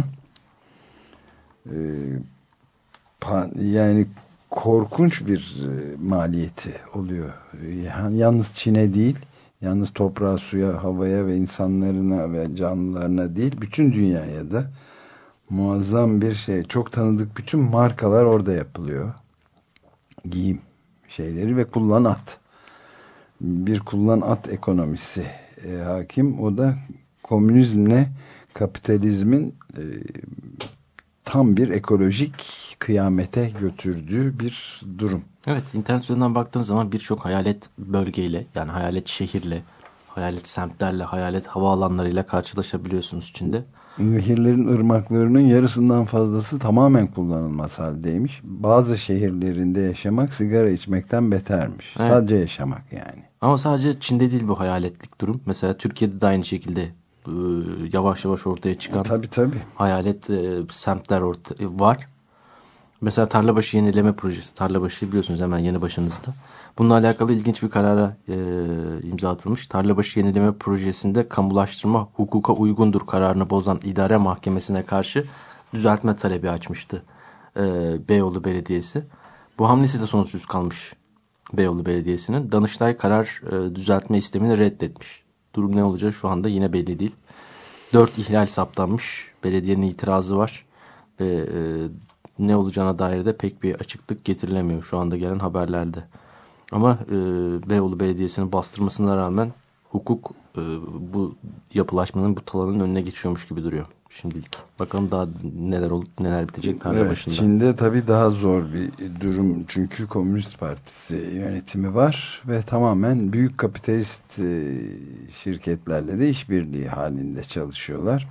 Yani korkunç bir maliyeti oluyor. Yalnız Çin'e değil, yalnız toprağa, suya, havaya ve insanlarına ve canlılarına değil, bütün dünyaya da muazzam bir şey. Çok tanıdık bütün markalar orada yapılıyor. Giyim şeyleri ve kullan at. Bir kullan at ekonomisi hakim. O da komünizmle kapitalizmin tam bir ekolojik kıyamete götürdüğü bir durum. Evet, internet üzerinden baktığınız zaman birçok hayalet bölgeyle, yani hayalet şehirle, hayalet semtlerle, hayalet havaalanlarıyla karşılaşabiliyorsunuz Çin'de. Nehirlerin, ırmaklarının yarısından fazlası tamamen kullanılmaz haldeymiş. Bazı şehirlerinde yaşamak sigara içmekten betermiş. Evet. Sadece yaşamak yani. Ama sadece Çin'de değil bu hayaletlik durum. Mesela Türkiye'de de aynı şekilde yavaş yavaş ortaya çıkan tabii. hayalet semtler var. Mesela Tarlabaşı Yenileme Projesi. Tarlabaşı biliyorsunuz hemen yanı başınızda. Bununla alakalı ilginç bir karara imza atılmış. Tarlabaşı Yenileme Projesi'nde kamulaştırma hukuka uygundur kararını bozan idare mahkemesine karşı düzeltme talebi açmıştı Beyoğlu Belediyesi. Bu hamlesi de sonuçsuz kalmış Beyoğlu Belediyesi'nin. Danıştay karar düzeltme istemini reddetmiş. Durum ne olacağı şu anda yine belli değil. 4 ihlal saptanmış. Belediyenin itirazı var. Ve ne olacağına dair de pek bir açıklık getirilemiyor şu anda gelen haberlerde. Ama Beyoğlu Belediyesi'nin bastırmasına rağmen hukuk bu yapılaşmanın, bu talanın önüne geçiyormuş gibi duruyor şimdilik. Bakalım daha neler olup neler bitecek Tarlabaşı'nda. Evet, Çin'de tabii daha zor bir durum. Çünkü Komünist Partisi yönetimi var ve tamamen büyük kapitalist şirketlerle de işbirliği halinde çalışıyorlar.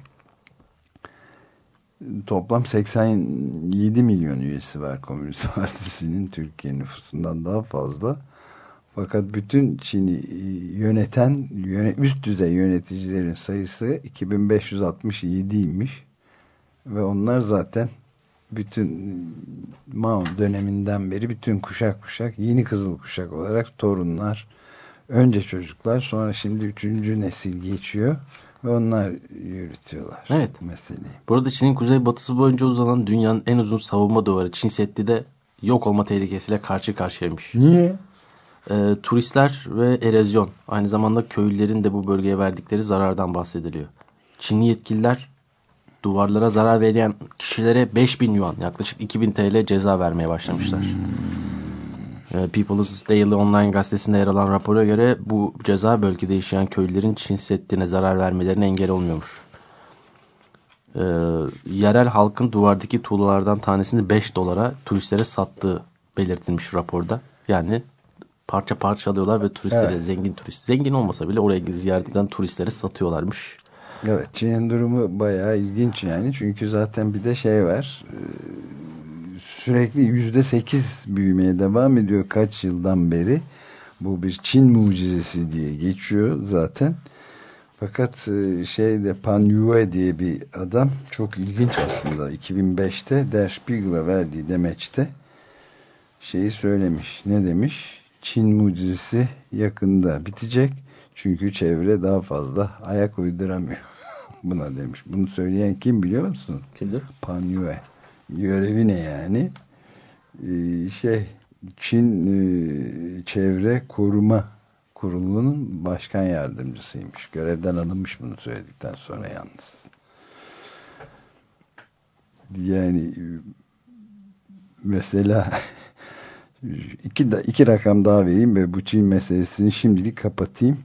Toplam 87 milyon üyesi var Komünist Partisi'nin, Türkiye nüfusundan daha fazla. Fakat bütün Çin'i yöneten üst düzey yöneticilerin sayısı 2567'ymiş. Ve onlar zaten bütün Mao döneminden beri bütün kuşak yeni kızıl kuşak olarak torunlar Önce çocuklar, sonra şimdi 3. nesil geçiyor ve onlar yürütüyorlar Evet. meseleyi. Burada Çin'in kuzeybatısı boyunca uzanan dünyanın en uzun savunma duvarı Çin Seddi de yok olma tehlikesiyle karşı karşıyaymış. Niye? Turistler ve erozyon, aynı zamanda köylülerin de bu bölgeye verdikleri zarardan bahsediliyor. Çinli yetkililer duvarlara zarar veren kişilere 5.000 yuan, yaklaşık 2.000 TL ceza vermeye başlamışlar. People's Daily Online gazetesinde yer alan rapora göre bu ceza bölgede yaşayan köylülerin Çin Seddi'ne zarar vermelerine engel olmuyormuş. Yerel halkın duvardaki tuğlalardan tanesini 5 dolara turistlere sattığı belirtilmiş raporda. Yani parça parça alıyorlar ve turistlere, evet. zengin olmasa bile oraya ziyaret eden turistlere satıyorlarmış. Evet, Çin'in durumu bayağı ilginç yani. Çünkü zaten bir de şey var. Sürekli %8 büyümeye devam ediyor kaç yıldan beri. Bu bir Çin mucizesi diye geçiyor zaten. Fakat Pan Yue diye bir adam, çok ilginç aslında, 2005'te Der Spiegel'a verdiği demeçte şeyi söylemiş. Ne demiş? Çin mucizesi yakında bitecek. Çünkü çevre daha fazla ayak uyduramıyor. Buna demiş. Bunu söyleyen kim biliyor musun? Kimdir? Pan Yue. Görevi ne yani? Çin Çevre Koruma Kurulu'nun başkan yardımcısıymış. Görevden alınmış bunu söyledikten sonra yalnız. Yani mesela iki rakam daha vereyim ve bu Çin meselesini şimdilik kapatayım.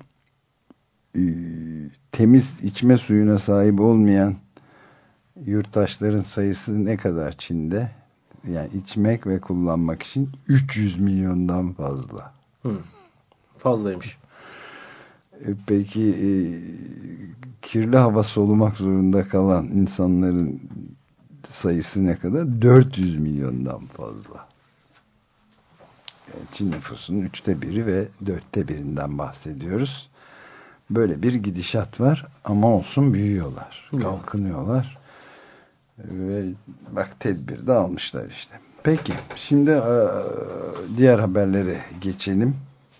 Temiz içme suyuna sahip olmayan yurttaşların sayısı ne kadar Çin'de? Yani içmek ve kullanmak için 300 milyondan fazla. Fazlaymış. Peki kirli hava solumak zorunda kalan insanların sayısı ne kadar? 400 milyondan fazla. Yani Çin nüfusunun 1/3 ve 4/1'inden bahsediyoruz. Böyle bir gidişat var ama olsun büyüyorlar, kalkınıyorlar ve bak tedbir de almışlar işte. Peki şimdi diğer haberlere geçelim.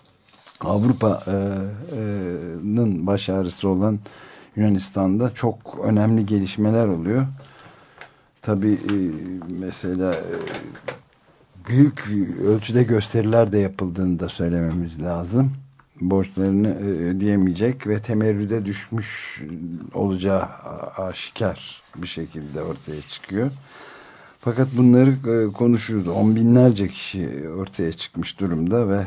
Avrupa'nın baş ağrısı olan Yunanistan'da çok önemli gelişmeler oluyor. Tabii mesela büyük ölçüde gösteriler de yapıldığını da söylememiz lazım. Borçlarını ödeyemeyecek ve temerrüde düşmüş olacağı aşikar bir şekilde ortaya çıkıyor. Fakat bunları konuşuyoruz. 10 binlerce kişi ortaya çıkmış durumda ve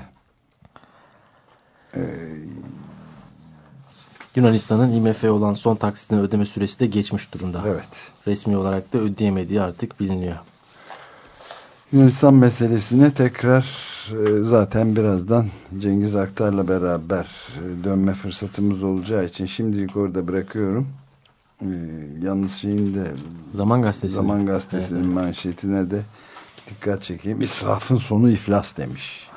Yunanistan'ın IMF'ye olan son taksitini ödeme süresi de geçmiş durumda. Evet. Resmi olarak da ödeyemediği artık biliniyor. Yunanistan meselesine tekrar zaten birazdan Cengiz Aktar'la beraber dönme fırsatımız olacağı için şimdilik orada bırakıyorum. Yalnız şeyin de Zaman Gazetesi'nin evet. Manşetine de dikkat çekeyim. İsrafın sonu iflas demiş.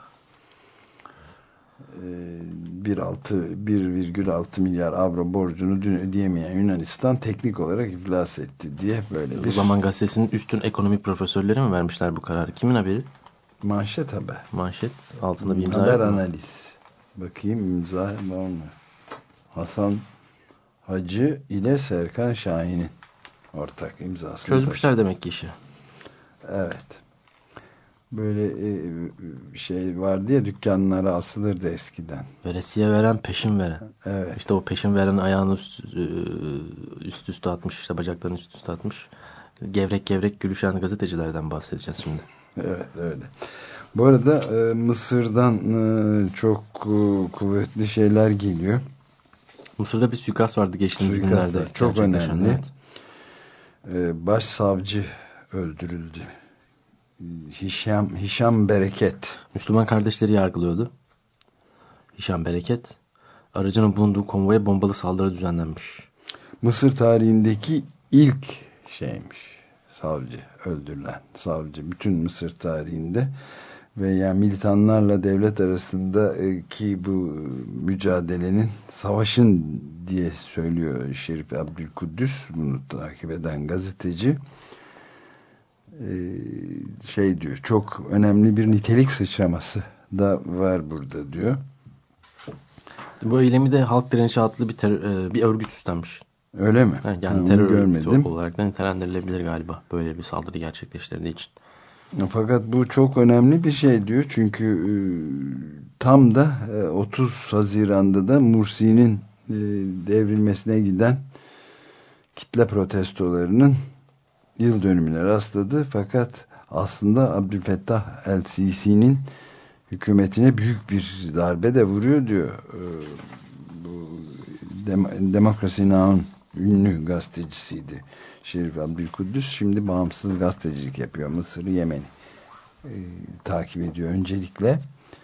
1,6 milyar avro borcunu dün ödeyemeyen Yunanistan teknik olarak iflas etti diye böyle bir... Zaman Gazetesi'nin üstün ekonomi profesörleri mi vermişler bu kararı? Kimin haberi? Manşet haber. Manşet. Altında bir imza haber yok mu? analiz. Bakayım imza var mı? Hasan Hacı ile Serkan Şahin'in ortak imzasını çözmüşler demek ki işi. Evet. Böyle şey vardı ya, dükkanlara asılırdı eskiden. Veresiye veren peşin veren. Evet. İşte o peşin veren ayağını üst üste atmış, işte bacaklarını üst üste atmış. Gevrek gevrek gülüşen gazetecilerden bahsedeceğiz şimdi. Evet öyle. Bu arada Mısır'dan çok kuvvetli şeyler geliyor. Mısır'da bir suikast vardı geçtiğimiz günlerde. Çok önemli. Evet. Başsavcı öldürüldü. Hişam Bereket. Müslüman kardeşleri yargılıyordu. Hişam Bereket. Aracının bulunduğu konvoya bombalı saldırı düzenlenmiş. Mısır tarihindeki ilk şeymiş. Savcı, öldürülen savcı. Bütün Mısır tarihinde. Ve yani militanlarla devlet arasındaki bu mücadelenin, savaşın diye söylüyor Şerif Abdülkuddüs, bunu takip eden gazeteci. Şey diyor, çok önemli bir nitelik sıçraması da var burada diyor. Bu eylemi de Halk Direnişi adlı bir örgüt üstlenmiş. Öyle mi? Yani terör örgütü olarak da nitelendirilebilir galiba böyle bir saldırı gerçekleştirdiği için. Fakat bu çok önemli bir şey diyor. Çünkü tam da 30 Haziran'da da Mursi'nin devrilmesine giden kitle protestolarının yıl dönümüne rastladı. Fakat aslında Abdülfettah el-Sisi'nin hükümetine büyük bir darbe de vuruyor diyor. Bu Democracy Now'ın ünlü gazetecisiydi Şerif Abdülkuddüs. Şimdi bağımsız gazetecilik yapıyor. Mısır'ı, Yemen'i takip ediyor öncelikle.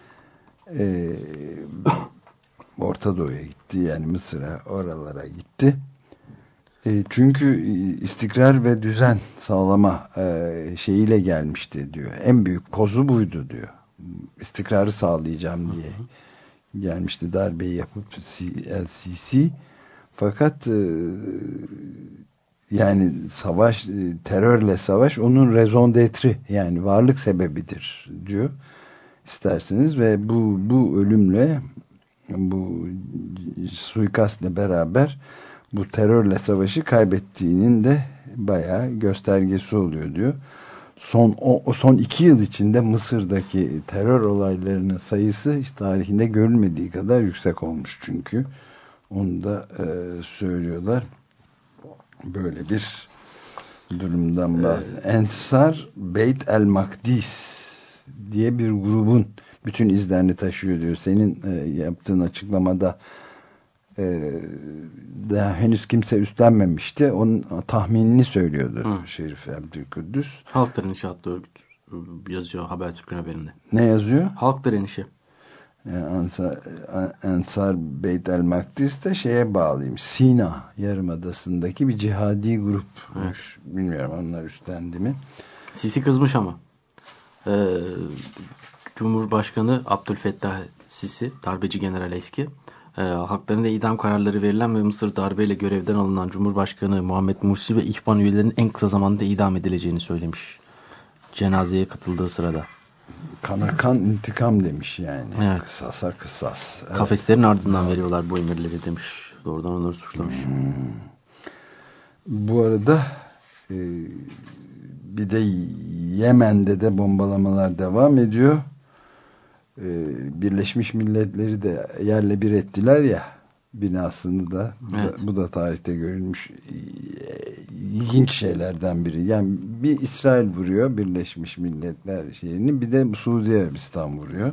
Orta Doğu'ya gitti, yani Mısır'a, oralara gitti. Çünkü istikrar ve düzen sağlama şeyiyle gelmişti diyor. En büyük kozu buydu diyor. İstikrarı sağlayacağım diye gelmişti, darbeyi yapıp el-Sisi. Fakat yani savaş, terörle savaş onun raison d'être, yani varlık sebebidir diyor isterseniz. Ve bu ölümle, bu suikastla beraber bu terörle savaşı kaybettiğinin de bayağı göstergesi oluyor diyor. Son 2 yıl içinde Mısır'daki terör olaylarının sayısı tarihinde görülmediği kadar yüksek olmuş çünkü. Onu da söylüyorlar. Böyle bir durumdan bahsediyor. Ensar Beyt el Makdis diye bir grubun bütün izlerini taşıyor diyor. Senin yaptığın açıklamada daha henüz kimse üstlenmemişti. Onun tahminini söylüyordu Şerif Abdülkuddüs. Halk Direnişi adlı örgüt yazıyor Habertürk'ün haberinde. Ne yazıyor? Halk Direnişi. Ensar Beyt el Makdis de şeye bağlıymış. Sina Yarımadası'ndaki bir cihadi grupmuş. Evet. Bilmiyorum onlar üstlendi mi? Sisi kızmış ama. Cumhurbaşkanı Abdülfettah Sisi, darbeci general eski. Haklarında idam kararları verilen ve Mısır darbeyle görevden alınan Cumhurbaşkanı Muhammed Mursi ve ihvan üyelerinin en kısa zamanda idam edileceğini söylemiş. Cenazeye katıldığı sırada. Kana kan intikam demiş yani. Evet. Kısasa kısas. Evet. Kafeslerin ardından veriyorlar bu emirleri demiş. Doğrudan onları suçlamış. Bu arada bir de Yemen'de de bombalamalar devam ediyor. Birleşmiş Milletleri de yerle bir ettiler ya binasını da. Evet. Bu da tarihte görülmüş ilginç şeylerden biri. Yani bir İsrail vuruyor Birleşmiş Milletler şeyini, bir de Suudi Arabistan vuruyor.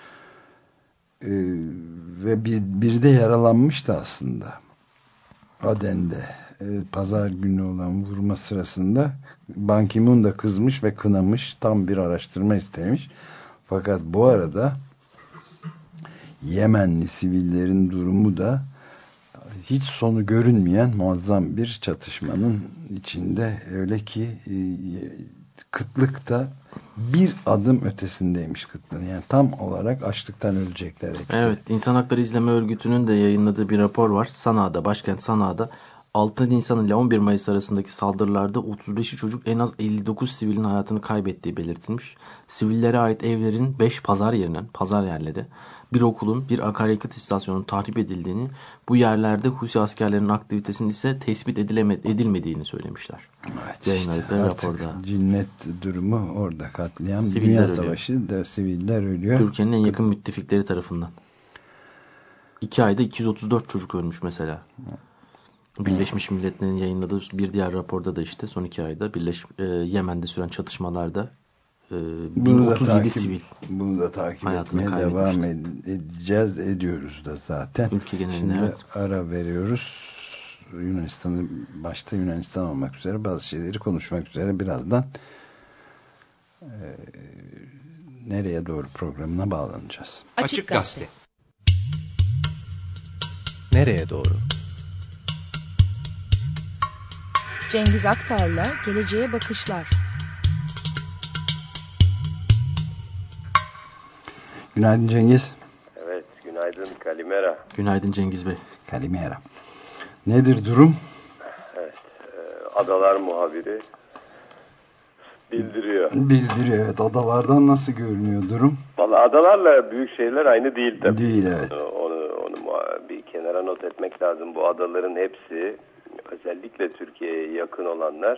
Ve bir de yaralanmıştı aslında. Aden'de pazar günü olan vurma sırasında Ban Ki-moon da kızmış ve kınamış, tam bir araştırma istemiş. Fakat bu arada Yemenli sivillerin durumu da hiç sonu görünmeyen muazzam bir çatışmanın içinde, öyle ki kıtlık da bir adım ötesindeymiş kıtlığın. Yani tam olarak açlıktan ölecekler hepsi. Evet, İnsan Hakları İzleme Örgütü'nün de yayınladığı bir rapor var. Sana'da, başkent Sana'da 6 Nisan ile 11 Mayıs arasındaki saldırılarda 35'i çocuk, en az 59 sivilin hayatını kaybettiği belirtilmiş. Sivillere ait evlerin 5 pazar yerleri, bir okulun, bir akaryakıt istasyonunun tahrip edildiğini, bu yerlerde Husi askerlerinin aktivitesinin ise tespit edilmediğini söylemişler. Evet, yayınladıkları raporda. Cinnet durumu orada, katliam, Siviller dünya ölüyor. Savaşı da siviller ölüyor. Türkiye'nin en yakın müttefikleri tarafından. 2 ayda 234 çocuk ölmüş mesela. Birleşmiş Milletler'in yayınladığı bir diğer raporda da işte son 2 ayda Yemen'de süren çatışmalarda 1037 sivil. Bunu da takip etmeye devam ediyoruz da zaten. Ülke genelinde. Şimdi evet. Ara veriyoruz. Başta Yunanistan olmak üzere bazı şeyleri konuşmak üzere birazdan nereye doğru programına bağlanacağız. Açık Gazete. Nereye doğru? Cengiz Aktar'la Geleceğe Bakışlar. Günaydın Cengiz. Evet, günaydın Kalimera. Günaydın Cengiz Bey. Kalimera. Nedir durum? Evet, Adalar muhabiri bildiriyor. Bildiriyor, evet. Adalardan nasıl görünüyor durum? Vallahi adalarla büyük şehirler aynı değil tabii. Değil, evet. Onu bir kenara not etmek lazım. Bu adaların hepsi, özellikle Türkiye'ye yakın olanlar,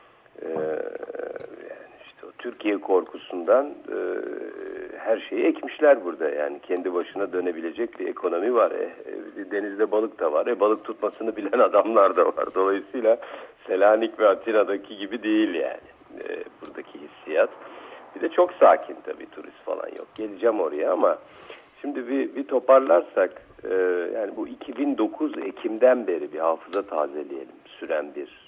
yani işte o Türkiye korkusundan her şeyi ekmişler burada. Yani kendi başına dönebilecek bir ekonomi var. Denizde balık da var. Balık tutmasını bilen adamlar da var. Dolayısıyla Selanik ve Atina'daki gibi değil yani. Buradaki hissiyat. Bir de çok sakin tabii, turist falan yok. Geleceğim oraya ama şimdi bir toparlarsak, yani bu 2009 Ekim'den beri bir hafıza tazeleyelim. Süren bir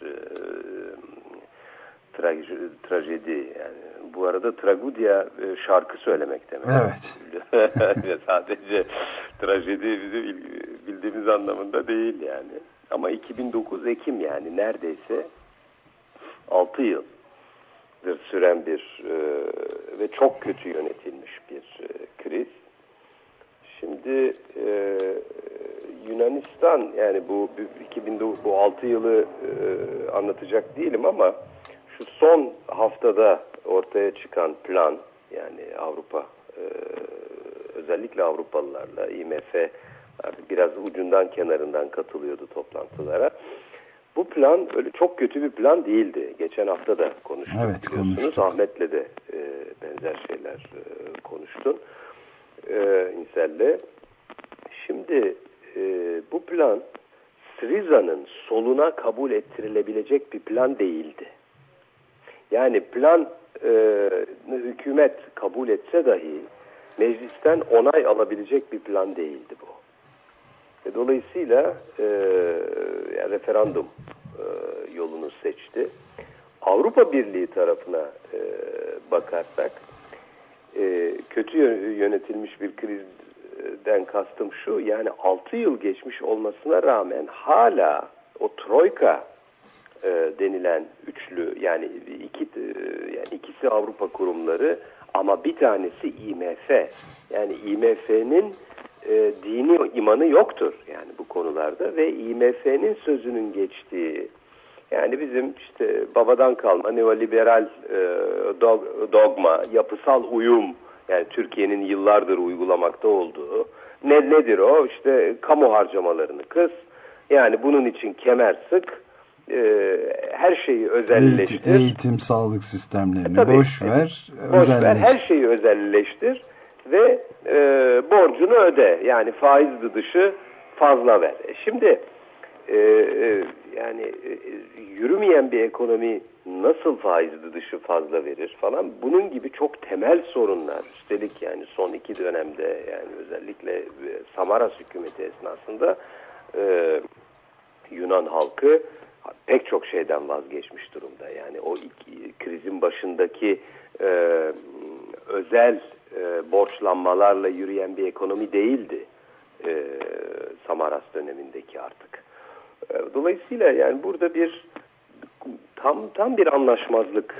trajedi. Yani bu arada tragedya şarkı söylemek demek. Evet. Sadece trajedi bizim bildiğimiz anlamında değil yani. Ama 2009 Ekim, yani neredeyse 6 yıldır süren bir ve çok kötü yönetilmiş bir kriz. Şimdi Yunanistan, yani bu 6 yılı anlatacak değilim ama şu son haftada ortaya çıkan plan, yani Avrupa, özellikle Avrupalılarla IMF artık biraz ucundan kenarından katılıyordu toplantılara. Bu plan öyle çok kötü bir plan değildi. Geçen hafta da konuştuk. Evet, konuştuk. Ahmet'le de benzer şeyler konuştun. İnsel'le. Şimdi bu plan Syriza'nın soluna kabul ettirilebilecek bir plan değildi. Yani plan hükümet kabul etse dahi meclisten onay alabilecek bir plan değildi bu. Dolayısıyla yani referandum yolunu seçti. Avrupa Birliği tarafına bakarsak kötü yönetilmiş bir krizden kastım şu, yani 6 yıl geçmiş olmasına rağmen hala o troika denilen üçlü, yani ikisi Avrupa kurumları ama bir tanesi IMF. Yani IMF'nin dini imanı yoktur yani bu konularda ve IMF'nin sözünün geçtiği, yani bizim işte babadan kalma neoliberal dogma, yapısal uyum, yani Türkiye'nin yıllardır uygulamakta olduğu nedir o? İşte kamu harcamalarını kıs, yani bunun için kemer sık, her şeyi özelleştir. Eğitim, sağlık sistemlerini boş ver, her şeyi özelleştir ve borcunu öde. Yani faiz dışı fazla ver. Şimdi yani yürümeyen bir ekonomi nasıl faiz dışı fazla verir falan, bunun gibi çok temel sorunlar. Üstelik yani son 2 dönemde, yani özellikle Samaras hükümeti esnasında Yunan halkı pek çok şeyden vazgeçmiş durumda. Yani o krizin başındaki özel borçlanmalarla yürüyen bir ekonomi değildi Samaras dönemindeki artık. Dolayısıyla yani burada bir tam bir anlaşmazlık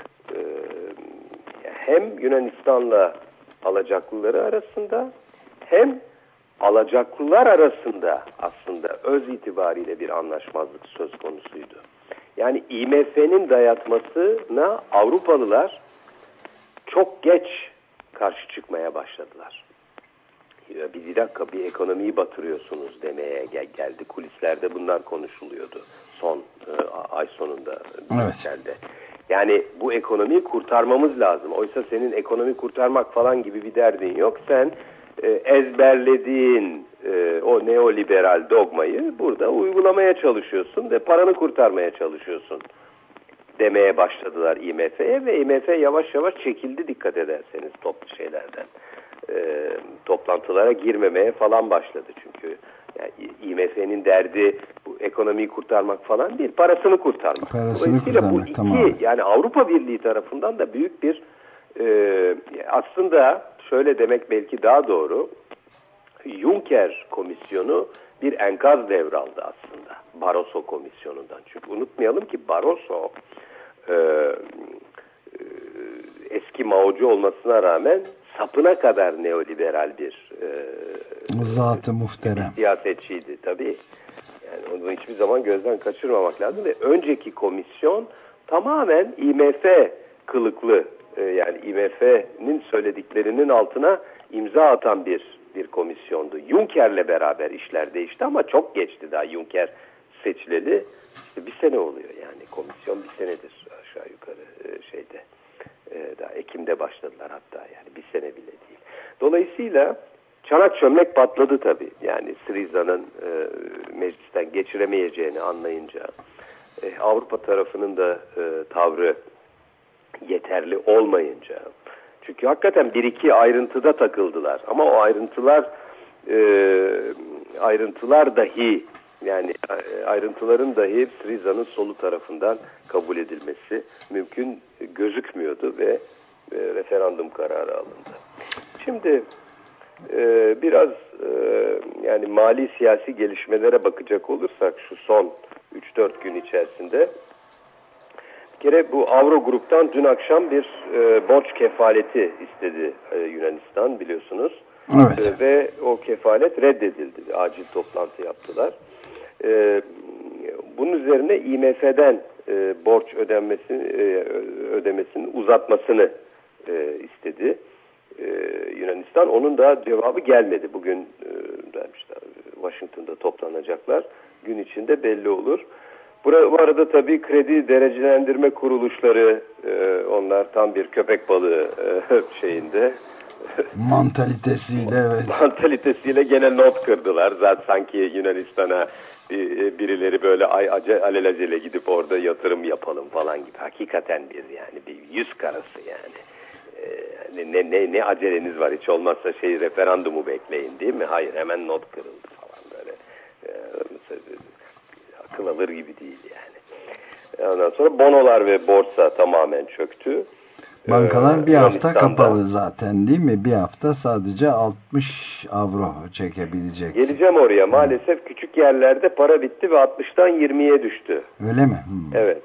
hem Yunanistan'la alacaklıları arasında hem alacaklılar arasında aslında öz itibariyle bir anlaşmazlık söz konusuydu. Yani IMF'nin dayatmasına Avrupalılar çok geç karşı çıkmaya başladılar. Bir dakika, bir ekonomiyi batırıyorsunuz demeye geldi. Kulislerde bunlar konuşuluyordu son ay sonunda. Evet. Yani bu ekonomiyi kurtarmamız lazım. Oysa senin ekonomi kurtarmak falan gibi bir derdin yok. Sen ezberlediğin o neoliberal dogmayı burada uygulamaya çalışıyorsun ve paranı kurtarmaya çalışıyorsun demeye başladılar IMF'ye ve IMF yavaş yavaş çekildi, dikkat ederseniz toplantılara girmemeye falan başladı. Çünkü yani IMF'nin derdi bu ekonomiyi kurtarmak falan değil, parasını kurtarmak. Dolayısıyla bu iki, tamam. Yani Avrupa Birliği tarafından da büyük bir aslında şöyle demek belki daha doğru, Juncker komisyonu bir enkaz devraldı aslında Barroso komisyonundan. Çünkü unutmayalım ki Barroso eski Mao'cu olmasına rağmen sapına kadar neoliberal bir zat-ı muhterem siyasetçiydi tabii. Yani onu hiçbir zaman gözden kaçırmamak lazım ve önceki komisyon tamamen IMF kılıklı, yani IMF'nin söylediklerinin altına imza atan bir bir komisyondu. Juncker'le beraber işler değişti ama çok geçti daha Juncker seçileli. İşte bir sene oluyor yani, komisyon bir senedir aşağı yukarı şeyde. Daha Ekim'de başladılar hatta, yani bir sene bile değil. Dolayısıyla çanak çömlek patladı tabii. Yani Syriza'nın meclisten geçiremeyeceğini anlayınca, Avrupa tarafının da tavrı yeterli olmayınca, çünkü hakikaten bir iki ayrıntıda takıldılar ama o ayrıntılar dahi, yani ayrıntıların dahi Syriza'nın solu tarafından kabul edilmesi mümkün gözükmüyordu ve referandum kararı alındı. Şimdi biraz yani mali siyasi gelişmelere bakacak olursak şu son 3-4 gün içerisinde, bir kere bu Avro Grup'tan dün akşam bir borç kefaleti istedi Yunanistan, biliyorsunuz. Evet. Ve o kefalet reddedildi. Acil toplantı yaptılar. Bunun üzerine IMF'den borç ödemesinin uzatmasını istedi Yunanistan. Onun da cevabı gelmedi. Bugün işte Washington'da toplanacaklar. Gün içinde belli olur. Bu arada tabii kredi derecelendirme kuruluşları, onlar tam bir köpek balığı şeyinde. Mantalitesiyle, evet. Mantalitesiyle gene not kırdılar. Zaten sanki Yunanistan'a birileri böyle alelacele gidip orada yatırım yapalım falan gibi. Hakikaten bir yüz karası yani. Ne aceleniz var, hiç olmazsa referandumu bekleyin değil mi? Hayır, hemen not kırıldı falan böyle. Akıl alır gibi değil yani. Ondan sonra bonolar ve borsa tamamen çöktü. Bankalar bir hafta kapalı zaten değil mi? Bir hafta sadece 60 avro çekebilecek. Geleceğim oraya. Maalesef küçük yerlerde para bitti ve 60'tan 20'ye düştü. Öyle mi? Evet.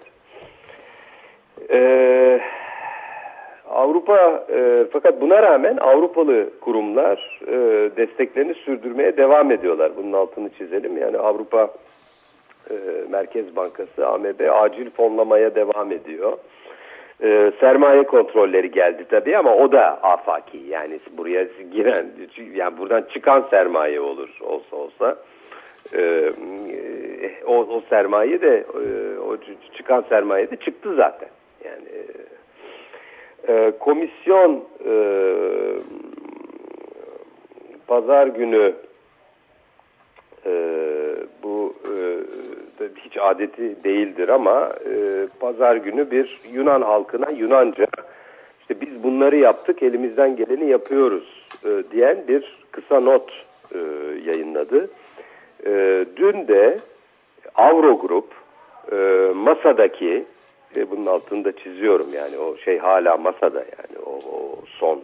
Avrupa, fakat buna rağmen Avrupalı kurumlar desteklerini sürdürmeye devam ediyorlar. Bunun altını çizelim. Yani Avrupa Merkez Bankası, AMB acil fonlamaya devam ediyor. Sermaye kontrolleri geldi tabii ama o da afaki. Yani buraya giren, yani buradan çıkan sermaye olsa o sermaye de o çıkan sermaye de çıktı zaten. Yani komisyon pazar günü bu hiç adeti değildir ama pazar günü bir Yunan halkına Yunanca, işte biz bunları yaptık, elimizden geleni yapıyoruz diyen bir kısa not yayınladı. Dün de Avro Grup masadaki, bunun altını da çiziyorum, yani o hala masada, yani o son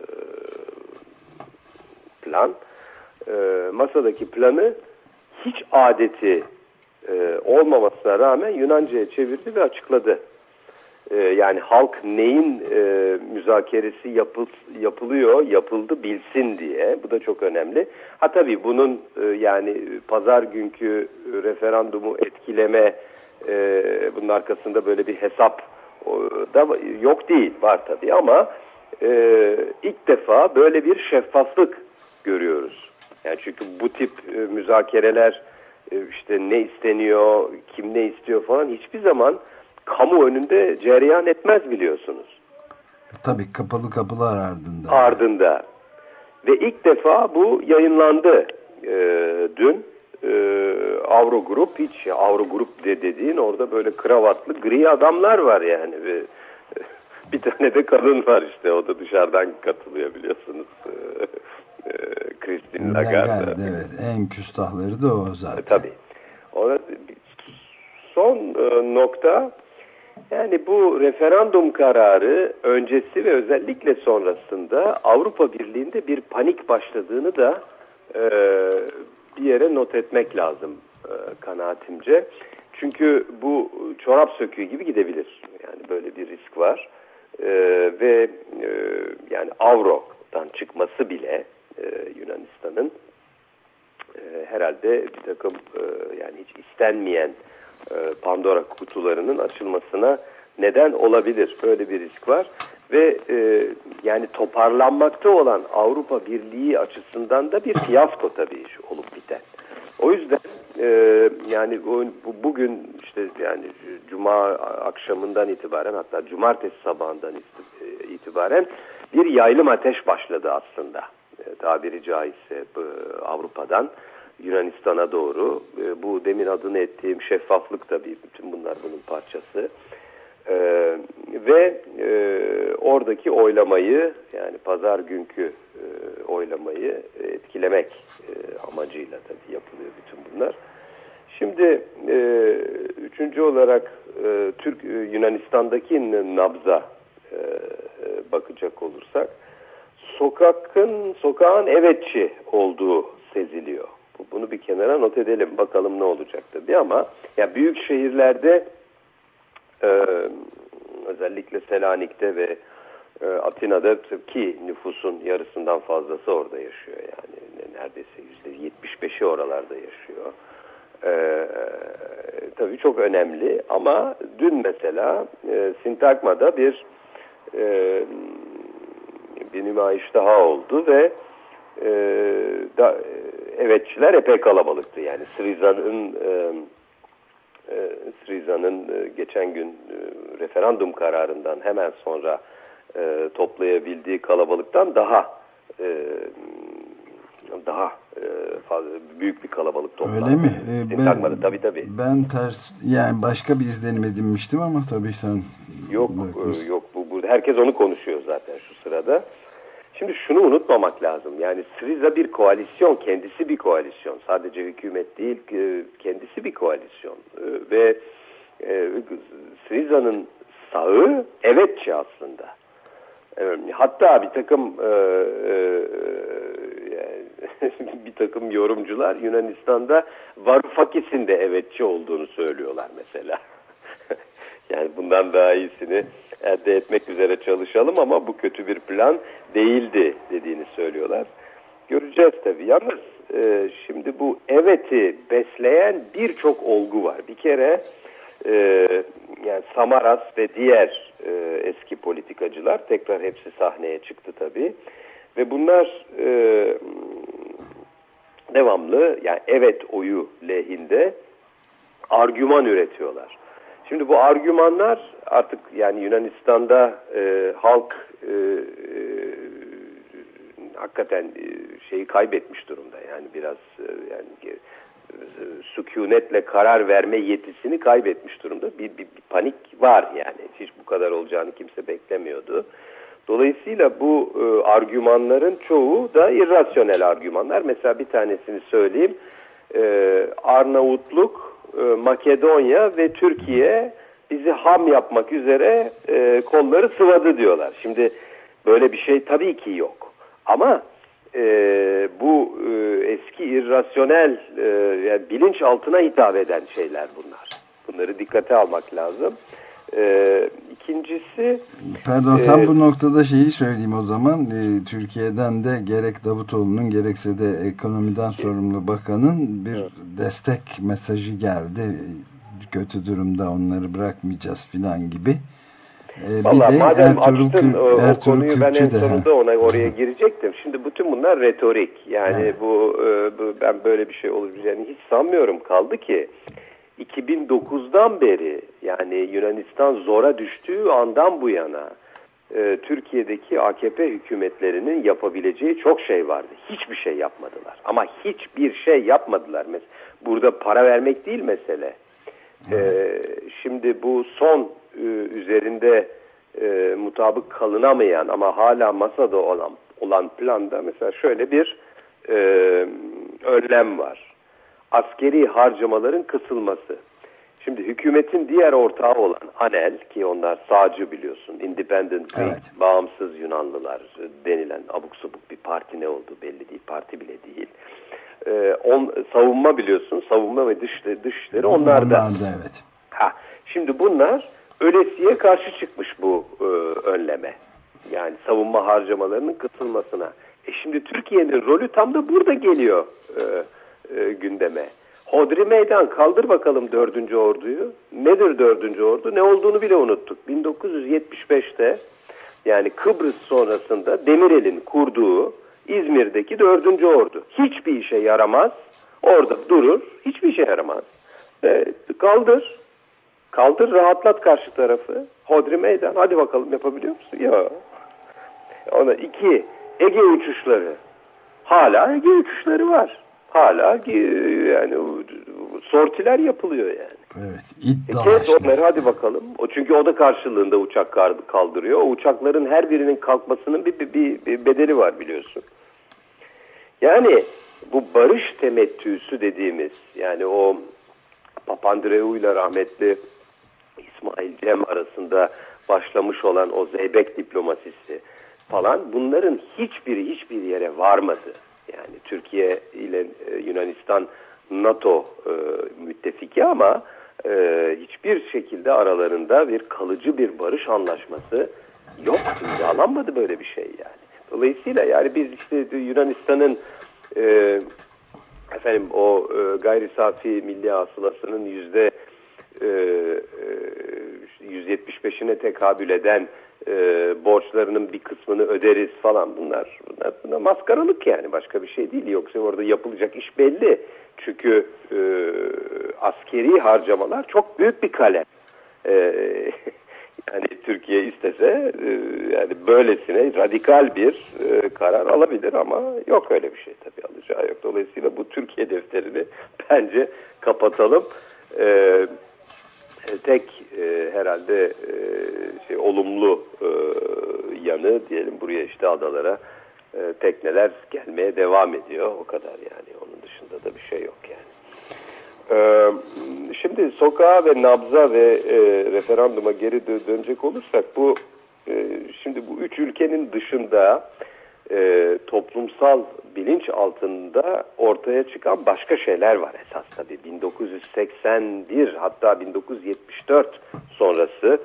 plan, masadaki planı hiç adeti olmamasına rağmen Yunanca'ya çevirdi ve açıkladı. Yani halk neyin müzakeresi yapıldı bilsin diye. Bu da çok önemli. Ha tabii bunun yani pazar günkü referandumu etkileme, bunun arkasında böyle bir hesap da yok değil, var tabii ama ilk defa böyle bir şeffaflık görüyoruz. Yani çünkü bu tip müzakereler, işte ne isteniyor, kim ne istiyor falan hiçbir zaman kamu önünde cereyan etmez, biliyorsunuz. Tabii kapalı kapılar ardında. Ve ilk defa bu yayınlandı dün. Avro Grup, hiç Avro Grup dediğin orada böyle kravatlı gri adamlar var yani. Bir tane de kadın var işte, o da dışarıdan katılıyor biliyorsunuz. Christine Lagarde. Evet, en küstahları da o zaten. Tabii. Son nokta, yani bu referandum kararı öncesi ve özellikle sonrasında Avrupa Birliği'nde bir panik başladığını da bir yere not etmek lazım kanaatimce. Çünkü bu çorap söküğü gibi gidebilir. Yani böyle bir risk var. Ve yani Avro'dan çıkması bile Yunanistan'ın herhalde bir takım yani hiç istenmeyen Pandora kutularının açılmasına neden olabilir. Böyle bir risk var. ve yani toparlanmakta olan Avrupa Birliği açısından da bir fiyasko tabii olup biten. O yüzden yani bugün işte yani Cuma akşamından itibaren, hatta Cumartesi sabahından itibaren bir yaylım ateş başladı aslında. Tabiri caizse Avrupa'dan Yunanistan'a doğru. Bu demin adını ettiğim şeffaflık tabii, bütün bunlar bunun parçası. Ve oradaki oylamayı, yani pazar günkü oylamayı etkilemek amacıyla tabii yapılıyor bütün bunlar. Şimdi üçüncü olarak Yunanistan'daki nabza bakacak olursak, sokağın evetçi olduğu seziliyor. Bunu bir kenara not edelim, bakalım ne olacak tabii, ama ya büyük şehirlerde özellikle Selanik'te ve Atina'da ki nüfusun yarısından fazlası orada yaşıyor, yani neredeyse %75'i oralarda yaşıyor. Tabii çok önemli, ama dün mesela Sintagma'da bir nümayiş daha oldu ve evetçiler epey kalabalıktı. Yani Syriza'nın geçen gün referandum kararından hemen sonra toplayabildiği kalabalıktan daha fazla, büyük bir kalabalık toplandı. Öyle mi? Tabii. Ben yani başka bir izlenim edinmiştim ama tabii sen... Yok bu herkes onu konuşuyor zaten şu sırada. Şimdi şunu unutmamak lazım. Yani Syriza bir koalisyon, kendisi bir koalisyon. Sadece hükümet değil, kendisi bir koalisyon. Ve Syriza'nın sağı evetçi aslında. Hatta bir takım yorumcular Yunanistan'da Varoufakis'in de evetçi olduğunu söylüyorlar mesela. Yani bundan daha iyisini elde etmek üzere çalışalım ama bu kötü bir plan değildi dediğini söylüyorlar. Göreceğiz tabii. Yalnız şimdi bu eveti besleyen birçok olgu var. Bir kere yani Samaras ve diğer eski politikacılar tekrar hepsi sahneye çıktı tabii. Ve bunlar devamlı, yani evet oyu lehinde argüman üretiyorlar. Şimdi bu argümanlar artık, yani Yunanistan'da halk hakikaten şeyi kaybetmiş durumda. Yani biraz yani sükunetle karar verme yetisini kaybetmiş durumda. Bir panik var yani. Hiç bu kadar olacağını kimse beklemiyordu. Dolayısıyla bu argümanların çoğu da irrasyonel argümanlar. Mesela bir tanesini söyleyeyim. Arnavutluk, Makedonya ve Türkiye bizi ham yapmak üzere kolları sıvadı diyorlar. Şimdi böyle bir şey tabii ki yok. Ama bu eski irrasyonel yani bilinçaltına hitap eden şeyler bunlar. Bunları dikkate almak lazım. İkincisi... Pardon, tam bu noktada şeyi söyleyeyim o zaman. Türkiye'den de gerek Davutoğlu'nun gerekse de ekonomiden sorumlu bakanın bir destek mesajı geldi. Kötü durumda, onları bırakmayacağız filan gibi. Vallahi madem açtın o konuyu, ben en sonunda oraya girecektim. Şimdi bütün bunlar retorik. Yani bu ben böyle bir şey olabileceğini hiç sanmıyorum. Kaldı ki 2009'dan beri, yani Yunanistan zora düştüğü andan bu yana Türkiye'deki AKP hükümetlerinin yapabileceği çok şey vardı. Hiçbir şey yapmadılar. Ama hiçbir şey yapmadılar. Burada para vermek değil mesele. Şimdi bu son üzerinde mutabık kalınamayan ama hala masada olan planda mesela şöyle bir önlem var. Askeri harcamaların kısılması. Şimdi hükümetin diğer ortağı olan ANEL, ki onlar sağcı biliyorsun, Independent Greek, bağımsız Yunanlılar denilen abuk sabuk bir parti, ne oldu belli değil, parti bile değil. Savunma biliyorsun, savunma ve dışişleri onlarda. Evet. Şimdi bunlar ölesiye karşı çıkmış bu önleme. Yani savunma harcamalarının kısılmasına. Şimdi Türkiye'nin rolü tam da burada geliyor gündeme. Hodri meydan, kaldır bakalım 4. orduyu. Nedir 4. ordu? Ne olduğunu bile unuttuk. 1975'te Yani Kıbrıs sonrasında Demirel'in kurduğu İzmir'deki 4. Ordu. Hiçbir işe yaramaz. Orada durur. Hiçbir işe yaramaz. Kaldır, rahatlat karşı tarafı. Hodri meydan. Hadi bakalım yapabiliyor musun? Ya. Ona 2. Ege uçuşları. Hala Ege uçuşları var. Hala yani sortiler yapılıyor yani. Evet. Kes onları hadi bakalım. Çünkü o da karşılığında uçak kaldırıyor. O uçakların her birinin kalkmasının bir bedeli var biliyorsun. Yani bu barış temettüsü dediğimiz, yani o Papandreou ile rahmetli İsmail Cem arasında başlamış olan o zeybek diplomasisi falan, bunların hiçbir yere varmadı. Yani Türkiye ile Yunanistan NATO müttefiki ama hiçbir şekilde aralarında bir kalıcı bir barış anlaşması yok, imzalanmadı böyle bir şey yani. Dolayısıyla yani biz işte Yunanistan'ın o gayri safi milli hasılasının %175'ine tekabül eden borçlarının bir kısmını öderiz falan, bunlar maskaralık yani, başka bir şey değil. Yoksa orada yapılacak iş belli. Çünkü askeri harcamalar çok büyük bir kalem. Yani Türkiye istese yani böylesine radikal bir karar alabilir ama yok öyle bir şey, tabii alacağı yok. Dolayısıyla bu Türkiye defterini bence kapatalım. Tek herhalde olumlu yanı diyelim, buraya işte adalara tekneler gelmeye devam ediyor. O kadar yani. Onun dışında da bir şey yok yani. Şimdi sokağa ve nabza ve referanduma geri dönecek olursak, şimdi bu 3 ülkenin dışında toplumsal bilinç altında ortaya çıkan başka şeyler var esas tabii. 1981 hatta 1974 sonrası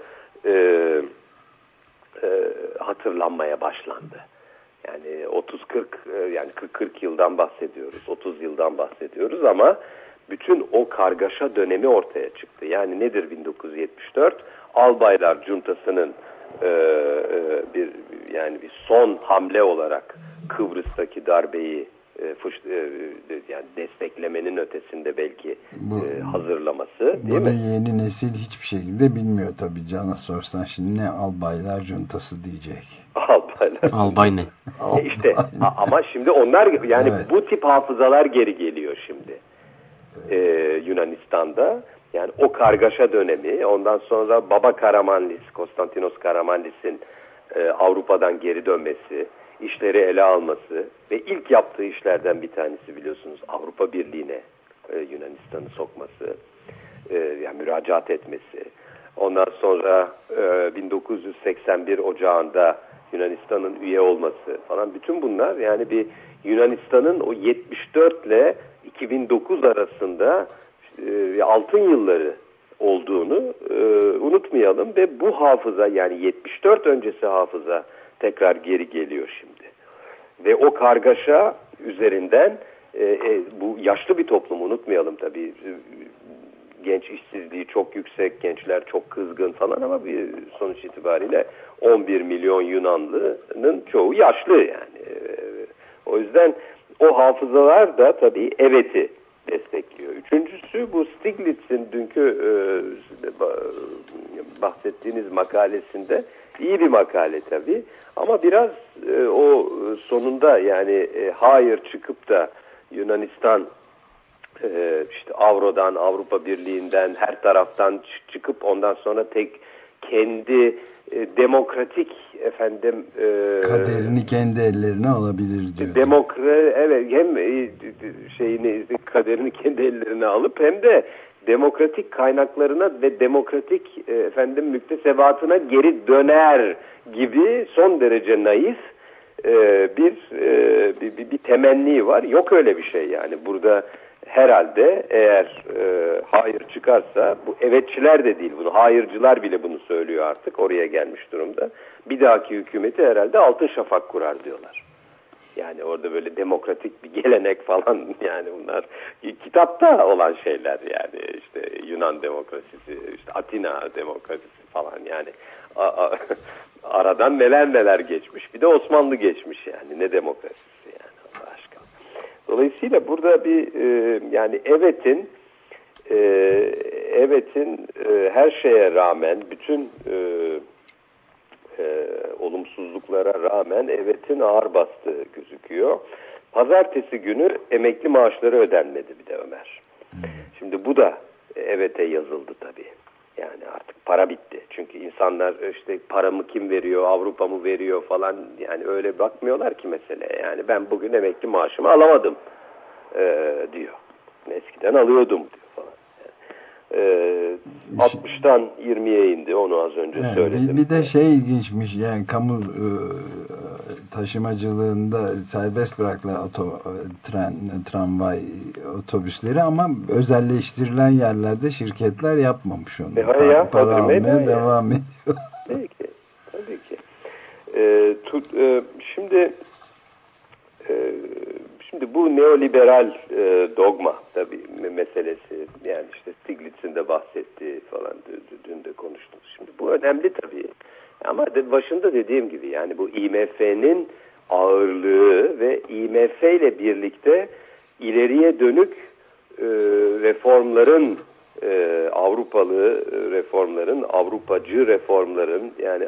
hatırlanmaya başlandı. Yani 30-40 yani 40 yıldan bahsediyoruz, 30 yıldan bahsediyoruz ama bütün o kargaşa dönemi ortaya çıktı. Yani nedir 1974? Albaylar Cuntası'nın bir son hamle olarak Kıbrıs'taki darbeyi yani desteklemenin ötesinde belki hazırlaması, değil mi? Bunu yeni nesil hiçbir şekilde bilmiyor tabii. Can'a sorsan şimdi ne Albaylar Cuntası diyecek. Albay ne? İşte ama şimdi onlar yani evet. Bu tip hafızalar geri geliyor şimdi Yunanistan'da. Yani o kargaşa dönemi, ondan sonra Baba Karamanlis, Konstantinos Karamanlis'in Avrupa'dan geri dönmesi, işleri ele alması ve ilk yaptığı işlerden bir tanesi biliyorsunuz Avrupa Birliği'ne Yunanistan'ı sokması, yani müracaat etmesi. Ondan sonra 1981 Ocağı'nda Yunanistan'ın üye olması falan, bütün bunlar yani bir Yunanistan'ın o 74 ile 2009 arasında altın yılları olduğunu unutmayalım ve bu hafıza, yani 74 öncesi hafıza tekrar geri geliyor şimdi. Ve o kargaşa üzerinden bu yaşlı bir toplum, unutmayalım tabii, genç işsizliği çok yüksek, gençler çok kızgın falan ama bir sonuç itibariyle 11 milyon Yunanlı'nın çoğu yaşlı yani. O yüzden o hafızalar da tabii evet'i destekliyor. Üçüncüsü, bu Stiglitz'in dünkü bahsettiğiniz makalesinde, iyi bir makale tabii ama biraz o sonunda yani hayır çıkıp da Yunanistan işte Avro'dan, Avrupa Birliği'nden, her taraftan çıkıp ondan sonra tek kendi demokratik kaderini kendi ellerine alabilir diyor. Evet, hem kaderini kendi ellerine alıp hem de demokratik kaynaklarına ve demokratik müktesebatına geri döner gibi son derece naif bir temenni var. Yok öyle bir şey yani. Burada herhalde eğer hayır çıkarsa, bu evetçiler de değil, bunu hayırcılar bile bunu söylüyor artık, oraya gelmiş durumda. Bir dahaki hükümeti herhalde Altın Şafak kurar diyorlar. Yani orada böyle demokratik bir gelenek falan, yani bunlar kitapta olan şeyler yani, işte Yunan demokrasisi, işte Atina demokrasisi falan yani. Aradan neler geçmiş. Bir de Osmanlı geçmiş yani. Ne demokrasisi yani Allah aşkına. Dolayısıyla burada bir yani evetin her şeye rağmen, bütün olumsuzluklara rağmen evetin ağır bastığı gözüküyor. Pazartesi günü emekli maaşları ödenmedi bir de Ömer. Şimdi bu da evete yazıldı tabii. Yani artık para bitti. Çünkü insanlar işte paramı kim veriyor, Avrupa mı veriyor falan, yani öyle bakmıyorlar ki meseleye. Yani ben bugün emekli maaşımı alamadım diyor. Eskiden alıyordum diyor falan. 60'tan 20'ye indi, onu az önce söyledim. Bir de ilginçmiş yani, kamu taşımacılığında serbest bırakılan tramvay otobüsleri ama özelleştirilen yerlerde şirketler yapmamış onu. Para almaya devam ediyor. Peki, tabii ki. Şimdi bu neoliberal dogma tabii meselesi, yani işte Stiglitz'in de bahsettiği falan, dün de konuştuk. Şimdi bu önemli tabii. Ama başında dediğim gibi yani bu IMF'nin ağırlığı ve IMF ile birlikte ileriye dönük reformların, Avrupalı reformların, Avrupacı reformların, yani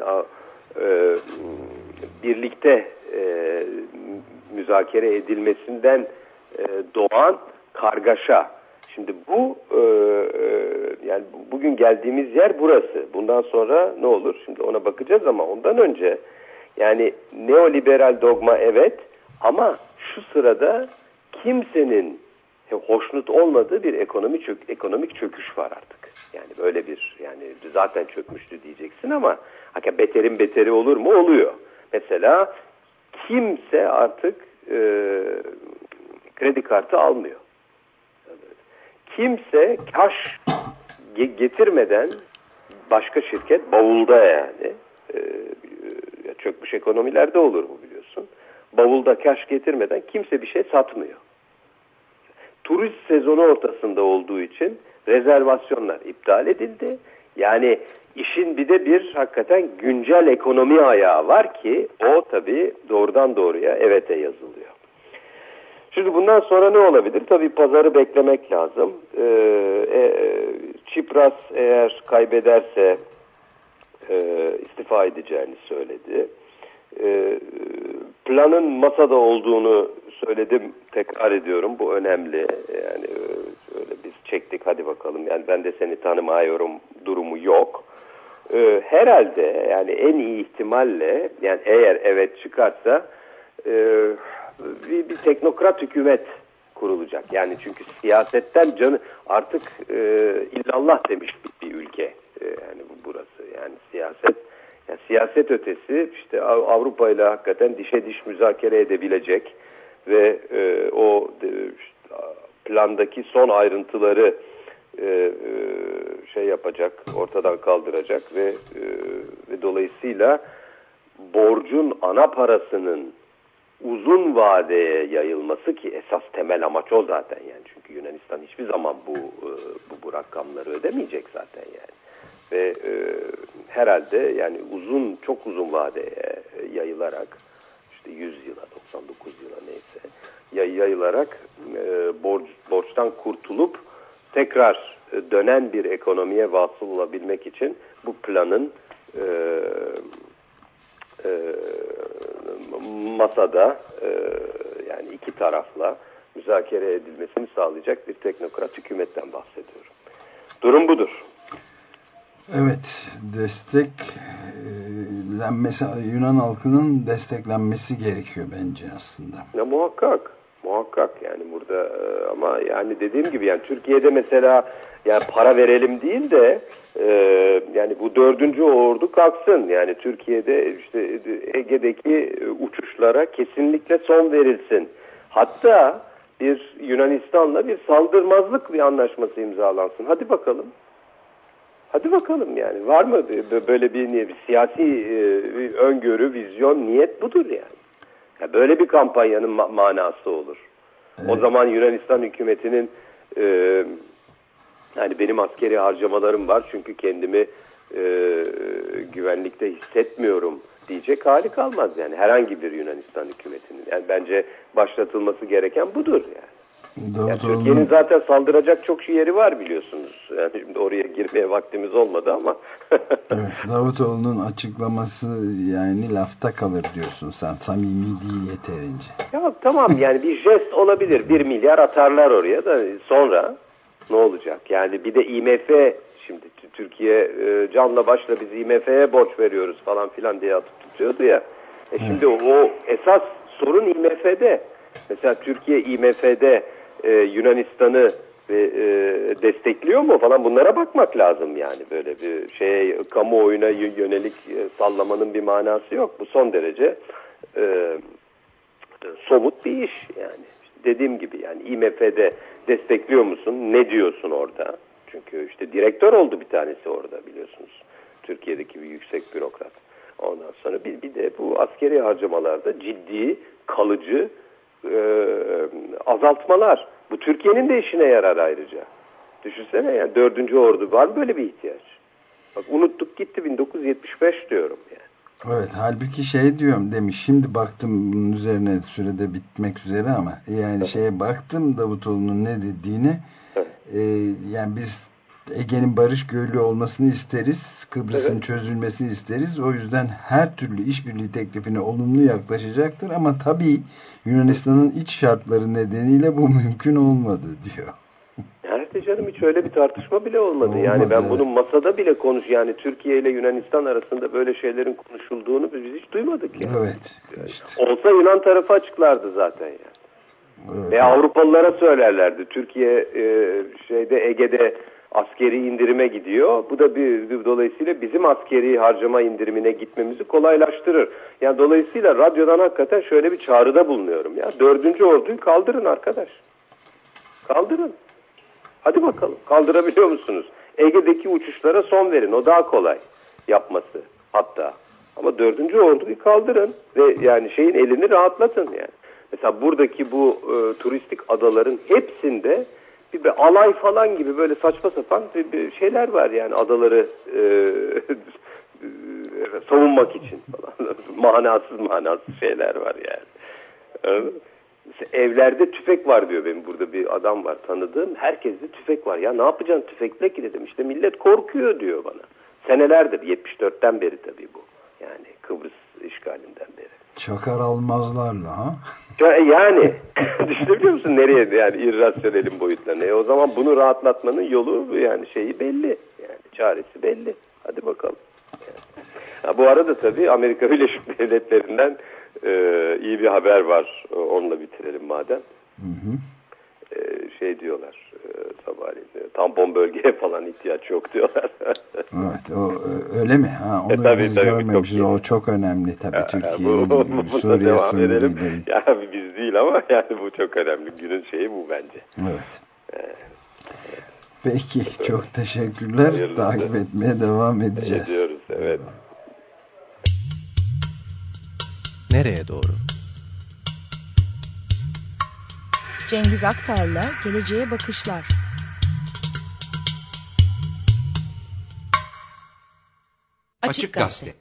birlikte müzakere edilmesinden doğan kargaşa. Şimdi bu yani bugün geldiğimiz yer burası. Bundan sonra ne olur? Şimdi ona bakacağız ama ondan önce yani neoliberal dogma evet, ama şu sırada kimsenin hoşnut olmadığı bir ekonomik çöküş var artık. Yani böyle bir, yani zaten çökmüştü diyeceksin ama beterin beteri olur mu? Oluyor. Mesela kimse artık kredi kartı almıyor. Kimse cash getirmeden, başka şirket bavulda, yani çökmüş ekonomilerde olur bu, biliyorsun. Bavulda cash getirmeden kimse bir şey satmıyor. Turist sezonu ortasında olduğu için rezervasyonlar iptal edildi. Yani işin bir de bir hakikaten güncel ekonomi ayağı var ki o tabii doğrudan doğruya evete yazılıyor. Şimdi bundan sonra ne olabilir? Tabii pazarı beklemek lazım. Tsipras eğer kaybederse istifa edeceğini söyledi. Planın masada olduğunu söyledim, tekrar ediyorum, bu önemli. Yani öyle biz çektik hadi bakalım, yani ben de seni tanımıyorum durumu yok. Herhalde yani en iyi ihtimalle, yani eğer evet çıkarsa bir teknokrat hükümet kurulacak. Yani çünkü siyasetten artık illallah demiş bir ülke. Yani burası, yani siyaset ötesi işte Avrupa ile hakikaten dişe diş müzakere edebilecek ve o plandaki son ayrıntıları yapacak, ortadan kaldıracak ve dolayısıyla borcun ana parasının uzun vadeye yayılması, ki esas temel amaç o zaten, yani çünkü Yunanistan hiçbir zaman bu rakamları ödemeyecek zaten yani. Ve herhalde yani çok uzun vadeye yayılarak, işte 100 yıla, 99 yıla neyse yayılarak borçtan kurtulup tekrar dönen bir ekonomiye vasıl olabilmek için bu planın masada yani iki tarafla müzakere edilmesini sağlayacak bir teknokrat hükümetten bahsediyorum. Durum budur. Evet, desteklenmesi, Yunan halkının desteklenmesi gerekiyor bence aslında. Ya muhakkak yani burada ama yani dediğim gibi yani Türkiye'de mesela yani para verelim değil de yani bu 4. ordu kalksın. Yani Türkiye'de işte Ege'deki uçuşlara kesinlikle son verilsin. Hatta bir Yunanistan'la bir saldırmazlık bir anlaşması imzalansın. Hadi bakalım yani. Var mı böyle bir siyasi öngörü, vizyon, niyet budur yani. Ya böyle bir kampanyanın manası olur. Evet. O zaman Yunanistan hükümetinin yani benim askeri harcamalarım var çünkü kendimi güvenlikte hissetmiyorum diyecek hali kalmaz yani herhangi bir Yunanistan hükümetinin. Yani bence başlatılması gereken budur yani. Yani Türkiye'nin zaten saldıracak çok yeri var biliyorsunuz. Yani şimdi oraya girmeye vaktimiz olmadı ama. Evet, Davutoğlu'nun açıklaması yani lafta kalır diyorsun sen. Samimi değil yeterince. Ya tamam yani bir jest olabilir. 1 milyar atarlar oraya da sonra ne olacak? Yani bir de IMF şimdi Türkiye canla başla biz IMF'ye borç veriyoruz falan filan diye atıp tutuyordu ya. Şimdi o esas sorun IMF'de. Mesela Türkiye IMF'de Yunanistan'ı destekliyor mu falan bunlara bakmak lazım yani böyle bir kamuoyuna yönelik sallamanın bir manası yok. Bu son derece somut bir iş yani. İşte dediğim gibi yani IMF'de destekliyor musun? Ne diyorsun orada? Çünkü işte direktör oldu bir tanesi orada biliyorsunuz. Türkiye'deki bir yüksek bürokrat. Ondan sonra bir de bu askeri harcamalarda ciddi, kalıcı azaltmalar. Bu Türkiye'nin de işine yarar ayrıca. Düşünsene yani 4. Ordu var mı böyle bir ihtiyaç? Bak unuttuk gitti 1975 diyorum yani. Evet halbuki diyorum demiş. Şimdi baktım bunun üzerine sürede bitmek üzere ama yani baktım Davutoğlu'nun ne dediğini. Evet. Yani biz Ege'nin barış gölü olmasını isteriz. Kıbrıs'ın çözülmesini isteriz. O yüzden her türlü işbirliği teklifine olumlu yaklaşacaktır. Ama tabii Yunanistan'ın iç şartları nedeniyle bu mümkün olmadı diyor. Nerede canım hiç öyle bir tartışma bile olmadı. Yani ben bunun masada bile yani Türkiye ile Yunanistan arasında böyle şeylerin konuşulduğunu biz hiç duymadık yani. Evet. İşte. Olsa Yunan tarafı açıklardı zaten yani. Evet. Ve Avrupalılara söylerlerdi. Türkiye Ege'de askeri indirime gidiyor. Bu da dolayısıyla bizim askeri harcama indirimine gitmemizi kolaylaştırır. Yani dolayısıyla radyodan hakikaten şöyle bir çağrıda bulunuyorum ya. 4. orduyu kaldırın arkadaş. Kaldırın. Hadi bakalım. Kaldırabiliyor musunuz? Ege'deki uçuşlara son verin. O daha kolay yapması hatta. Ama 4. orduyu kaldırın ve yani elini rahatlatın yani. Mesela buradaki bu turistik adaların hepsinde bir alay falan gibi böyle saçma sapan bir şeyler var yani adaları savunmak için falan. manasız şeyler var yani. Mesela evlerde tüfek var diyor benim burada bir adam var tanıdığım. Herkeste tüfek var. Ya ne yapacaksın tüfekle ki dedim. İşte millet korkuyor diyor bana. Senelerdir 74'ten beri tabii bu. Yani Kıbrıs işgalinden beri. Çakar almazlarla ha? Yani düşünebiliyor musun nereye yani irrasyonelin boyutlarına? O zaman bunu rahatlatmanın yolu yani belli. Yani çaresi belli. Hadi bakalım. Yani. Bu arada tabii Amerika Birleşik Devletleri'nden iyi bir haber var. Onunla bitirelim madem. Diyorlar sabahleyin tampon bölgeye falan ihtiyaç yok diyorlar. Evet öyle mi? Onu tabii, biz görmemişiz. O çok önemli tabii Türkiye'nin Suriye sınırıyla. Yani biz değil ama yani bu çok önemli. Günün bu bence. Evet. Peki çok teşekkürler. Hayırlısı. Takip etmeye devam edeceğiz. Ediyoruz evet. Nereye doğru? Cengiz Aktar'la Geleceğe Bakışlar. Açık Gazete.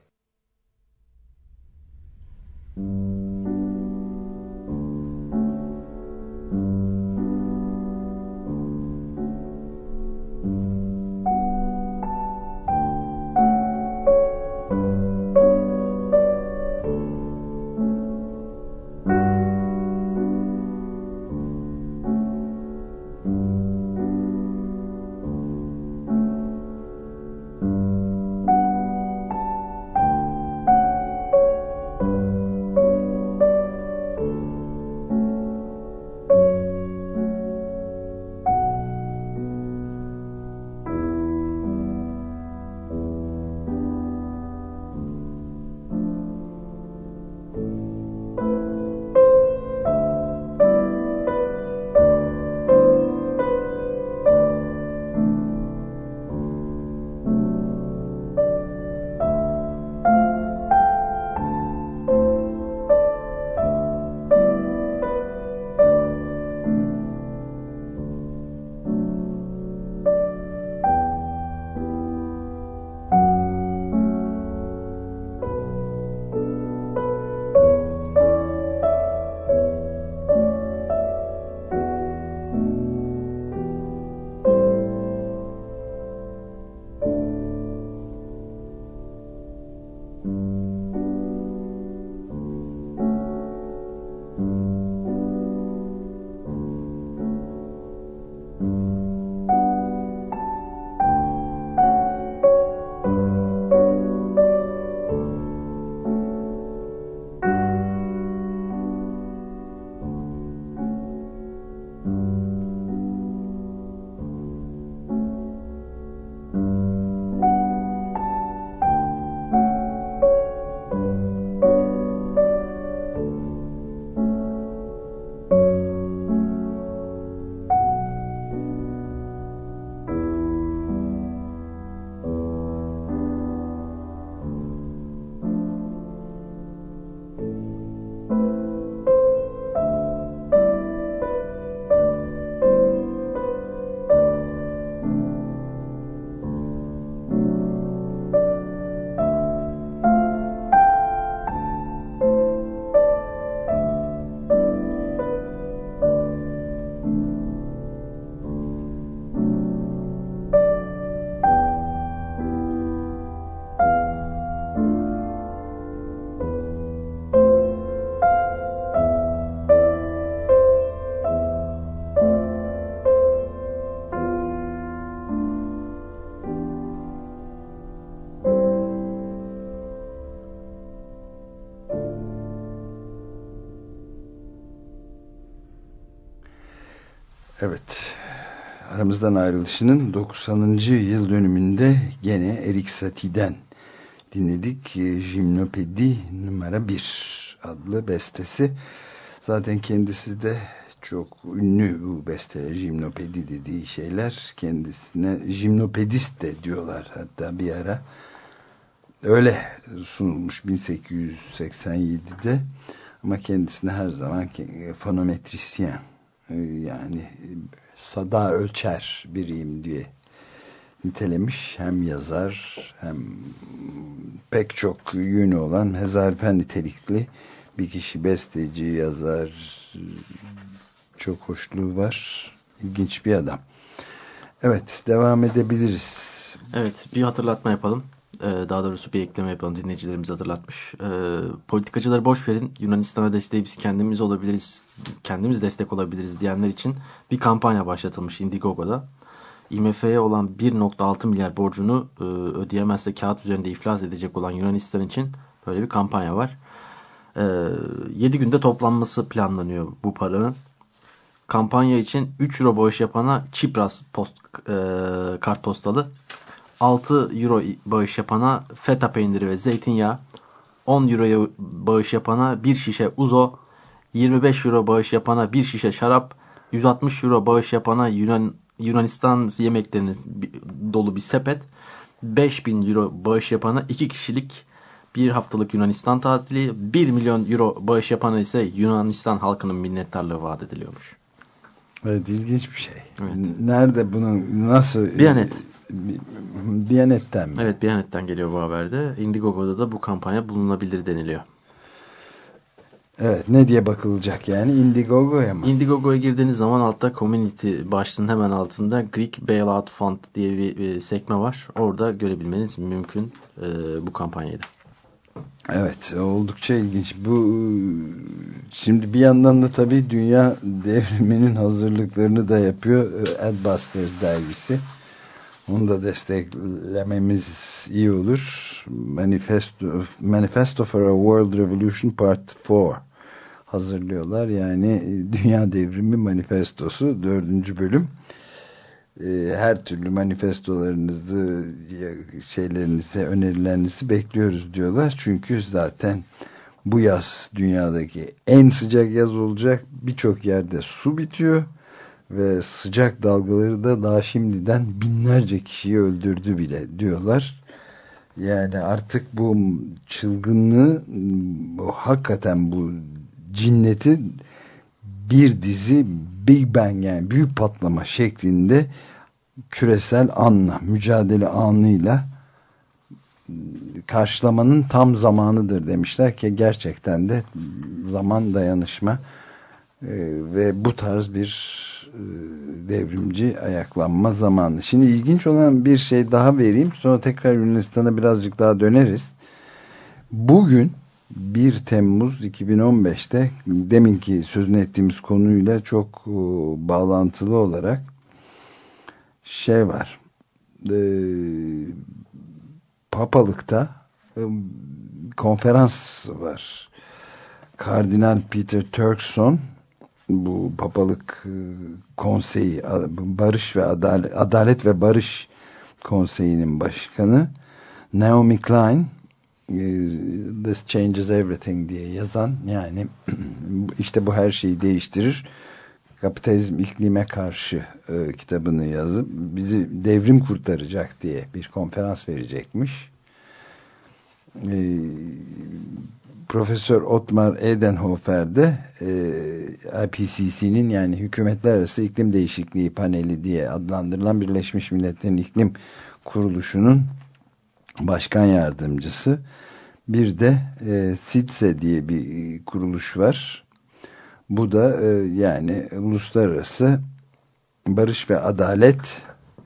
Evet, aramızdan ayrılışının 90. yıl dönümünde gene Erik Satie'den dinledik. Gymnopédie numara 1 adlı bestesi. Zaten kendisi de çok ünlü bu beste. Gymnopédie dediği şeyler, kendisine gymnopedist de diyorlar hatta bir ara. Öyle sunulmuş 1887'de, ama kendisine her zaman fonometrisyen, yani sada ölçer biriyim diye nitelemiş. Hem yazar hem pek çok yönü olan hezarfen nitelikli bir kişi, besteci, yazar, çok hoşluğu var, ilginç bir adam. Evet, devam edebiliriz. Evet, bir hatırlatma yapalım. Daha doğrusu bir ekleme yapalım, dinleyicilerimiz hatırlatmış. Politikacıları boş verin, Yunanistan'a desteği biz kendimiz olabiliriz, kendimiz destek olabiliriz diyenler için bir kampanya başlatılmış Indiegogo'da. IMF'ye olan 1.6 milyar borcunu ödeyemezse kağıt üzerinde iflas edecek olan Yunanistan için böyle bir kampanya var. 7 günde toplanması planlanıyor bu paranın. Kampanya için 3 euro bağış yapana Çipras kartpostalı, 6 euro bağış yapana feta peyniri ve zeytinyağı, 10 euroya bağış yapana bir şişe uzo, 25 euro bağış yapana bir şişe şarap, 160 euro bağış yapana Yunanistan yemeklerinin dolu bir sepet, 5000 euro bağış yapana 2 kişilik bir haftalık Yunanistan tatili, 1 milyon euro bağış yapana ise Yunanistan halkının minnettarlığı vaat ediliyormuş. Evet, ilginç bir şey. Evet. Nerede bunun, nasıl? Biyanet. Biyanet'ten mi? Evet, Biyanet'ten geliyor bu haberde. Indiegogo'da da bu kampanya bulunabilir deniliyor. Evet, ne diye bakılacak yani? Indiegogo'ya mı? Indiegogo'ya girdiğiniz zaman altta Community başlığının hemen altında Greek Bailout Fund diye bir sekme var. Orada görebilmeniz mümkün bu kampanyayı da. Evet, oldukça ilginç. Bu şimdi bir yandan da tabii dünya devriminin hazırlıklarını da yapıyor Adbusters dergisi. Onu da desteklememiz iyi olur. Manifesto for a World Revolution Part 4 hazırlıyorlar. Yani Dünya Devrimi Manifestosu 4. bölüm. Her türlü manifestolarınızı, şeylerinizi, önerilerinizi bekliyoruz diyorlar. Çünkü zaten bu yaz dünyadaki en sıcak yaz olacak. Birçok yerde su bitiyor ve sıcak dalgaları da daha şimdiden binlerce kişiyi öldürdü bile diyorlar. Yani artık bu çılgınlığı, hakikaten bu cinneti bir dizi Big Bang, yani büyük patlama şeklinde küresel anla, mücadele anıyla karşılamanın tam zamanıdır demişler ki gerçekten de zaman, dayanışma ve bu tarz bir devrimci ayaklanma zamanı. Şimdi ilginç olan bir şey daha vereyim, sonra tekrar Yunanistan'a birazcık daha döneriz. Bugün 1 Temmuz 2015'te deminki sözünü ettiğimiz konuyla çok bağlantılı olarak şey var. Papalıkta konferans var. Kardinal Peter Turkson, bu Papalık Konseyi, Barış ve Adalet ve Barış Konseyi'nin başkanı, Naomi Klein, This Changes Everything diye yazan, yani işte bu her şeyi değiştirir, Kapitalizm İklime Karşı kitabını yazıp bizi devrim kurtaracak diye bir konferans verecekmiş. Profesör Otmar Edenhofer de IPCC'nin, yani Hükümetler Arası İklim Değişikliği Paneli diye adlandırılan Birleşmiş Milletler'in İklim Kuruluşu'nun başkan yardımcısı. Bir de SIDSE diye bir kuruluş var. Bu da yani Uluslararası Barış ve Adalet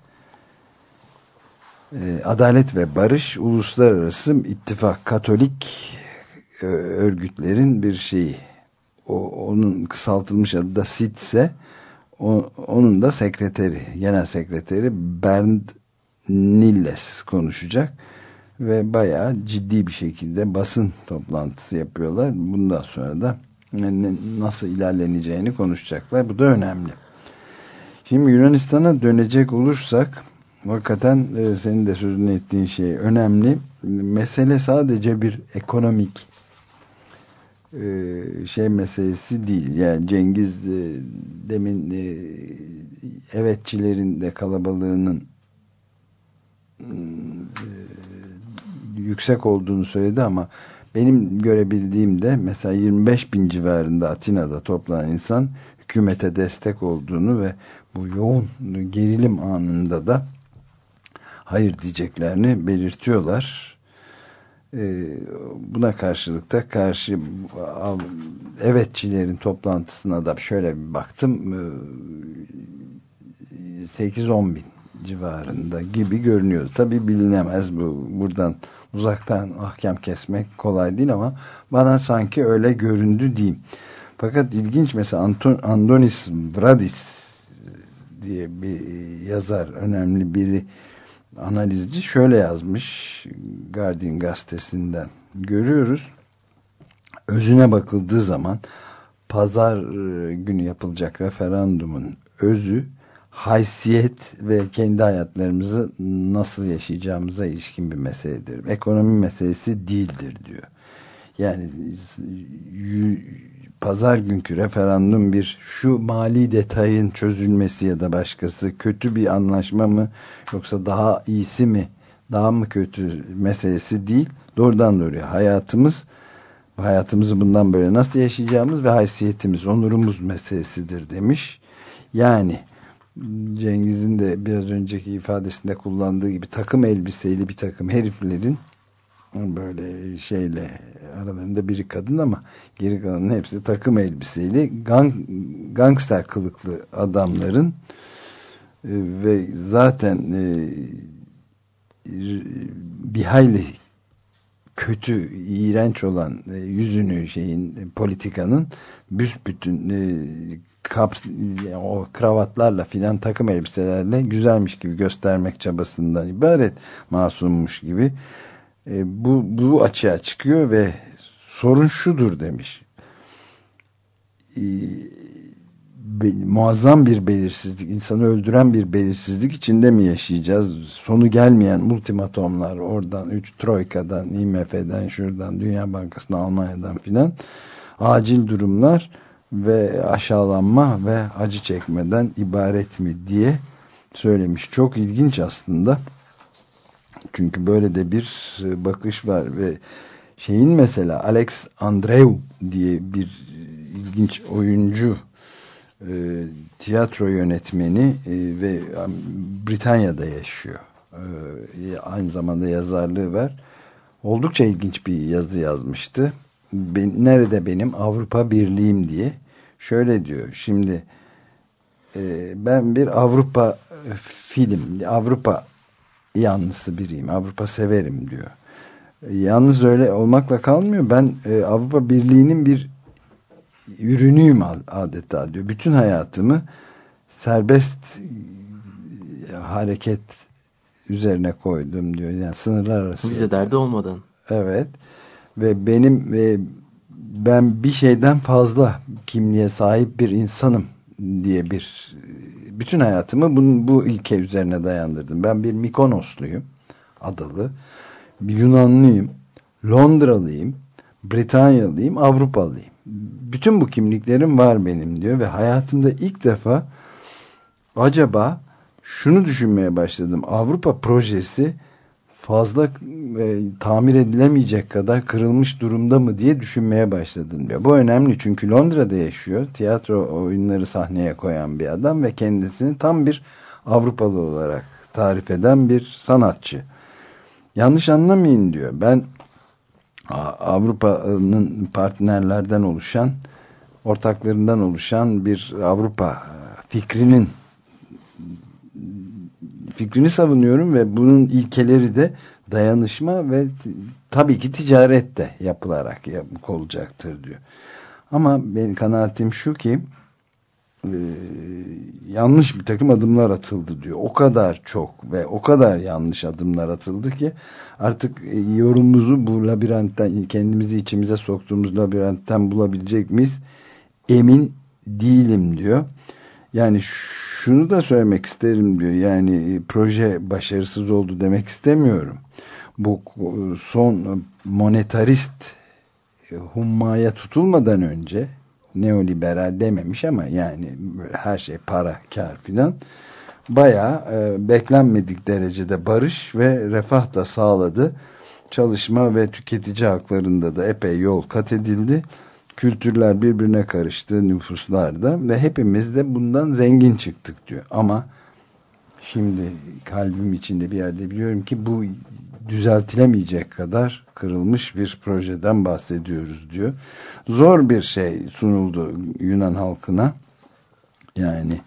ve Barış Uluslararası İttifak, Katolik örgütlerin bir şeyi. Onun kısaltılmış adı da SIDSE. Onun da sekreteri, genel sekreteri Bernd Nilles konuşacak ve bayağı ciddi bir şekilde basın toplantısı yapıyorlar. Bundan sonra da nasıl ilerleneceğini konuşacaklar. Bu da önemli. Şimdi Yunanistan'a dönecek olursak hakikaten senin de sözünü ettiğin şey önemli. Mesele sadece bir ekonomik meselesi değil. Yani Cengiz demin evetçilerin de kalabalığının yüksek olduğunu söyledi ama benim görebildiğimde mesela 25 bin civarında Atina'da toplanan insan hükümete destek olduğunu ve bu yoğun gerilim anında da hayır diyeceklerini belirtiyorlar. Buna karşılık da evetçilerin toplantısına da şöyle bir baktım, 8-10 bin civarında gibi görünüyor. Tabii bilinemez, buradan uzaktan ahkam kesmek kolay değil ama bana sanki öyle göründü diyeyim. Fakat ilginç, mesela Andonis Vradis diye bir yazar, önemli biri, analizci, şöyle yazmış Guardian gazetesinden görüyoruz. Özüne bakıldığı zaman pazar günü yapılacak referandumun özü haysiyet ve kendi hayatlarımızı nasıl yaşayacağımıza ilişkin bir meseledir. Ekonomi meselesi değildir diyor. Yani pazar günkü referandum şu mali detayın çözülmesi ya da başkası, kötü bir anlaşma mı yoksa daha iyisi mi, daha mı kötü meselesi değil. Doğrudan doğruya hayatımızı bundan böyle nasıl yaşayacağımız ve haysiyetimiz, onurumuz meselesidir demiş. Yani Cengiz'in de biraz önceki ifadesinde kullandığı gibi takım elbiseyle bir takım heriflerin, böyle aralarında biri kadın ama geri kalanın hepsi takım elbiseyle gangster kılıklı adamların ve zaten bir hayli kötü, iğrenç olan yüzünü politikanın büsbütün o kravatlarla filan, takım elbiselerle güzelmiş gibi göstermek çabasından ibaret, masummuş gibi. Bu açığa çıkıyor ve sorun şudur demiş. Muazzam bir belirsizlik, insanı öldüren bir belirsizlik içinde mi yaşayacağız? Sonu gelmeyen ultimatomlar, oradan Troika'dan, IMF'den, şuradan, Dünya Bankası'ndan, Almanya'dan filan, acil durumlar ve aşağılanma ve acı çekmeden ibaret mi diye söylemiş. Çok ilginç aslında. Çünkü böyle de bir bakış var ve mesela Alex Andreou diye bir ilginç oyuncu, tiyatro yönetmeni ve Britanya'da yaşıyor. Aynı zamanda yazarlığı var. Oldukça ilginç bir yazı yazmıştı. Nerede benim Avrupa Birliğim diye. Şöyle diyor. Şimdi ben bir Avrupa yanlısı biriyim. Avrupa severim diyor. Yalnız öyle olmakla kalmıyor. Ben Avrupa Birliği'nin bir ürünüyüm adeta diyor. Bütün hayatımı serbest hareket üzerine koydum diyor. Yani sınırlar arası. Bize derdi olmadan. Evet. Ve ben bir şeyden fazla kimliğe sahip bir insanım diye bütün hayatımı bu ilke üzerine dayandırdım. Ben bir Mikonosluyum, adalı, bir Yunanlıyım, Londralıyım, Britanyalıyım, Avrupalıyım. Bütün bu kimliklerim var benim diyor ve hayatımda ilk defa acaba şunu düşünmeye başladım. Avrupa projesi fazla tamir edilemeyecek kadar kırılmış durumda mı diye düşünmeye başladım diyor. Bu önemli çünkü Londra'da yaşıyor. Tiyatro oyunları sahneye koyan bir adam ve kendisini tam bir Avrupalı olarak tarif eden bir sanatçı. Yanlış anlamayın diyor. Ben Avrupa'nın partnerlerden oluşan, ortaklarından oluşan bir Avrupa fikrini savunuyorum ve bunun ilkeleri de dayanışma ve tabii ki ticaret de yapılarak olacaktır diyor. Ama benim kanaatim şu ki yanlış bir takım adımlar atıldı diyor. O kadar çok ve o kadar yanlış adımlar atıldı ki artık yolumuzu bu labirentten, kendimizi içimize soktuğumuz labirentten bulabilecek miyiz? Emin değilim diyor. Yani şunu da söylemek isterim diyor. Yani proje başarısız oldu demek istemiyorum. Bu son monetarist hummaya tutulmadan önce, neoliberal dememiş ama yani böyle her şey para, kar filan, bayağı beklenmedik derecede barış ve refah da sağladı. Çalışma ve tüketici haklarında da epey yol kat edildi. Kültürler birbirine karıştı nüfuslarda ve hepimiz de bundan zengin çıktık diyor. Ama şimdi kalbim içinde bir yerde biliyorum ki bu düzeltilemeyecek kadar kırılmış bir projeden bahsediyoruz diyor. Zor bir şey sunuldu Yunan halkına. Yani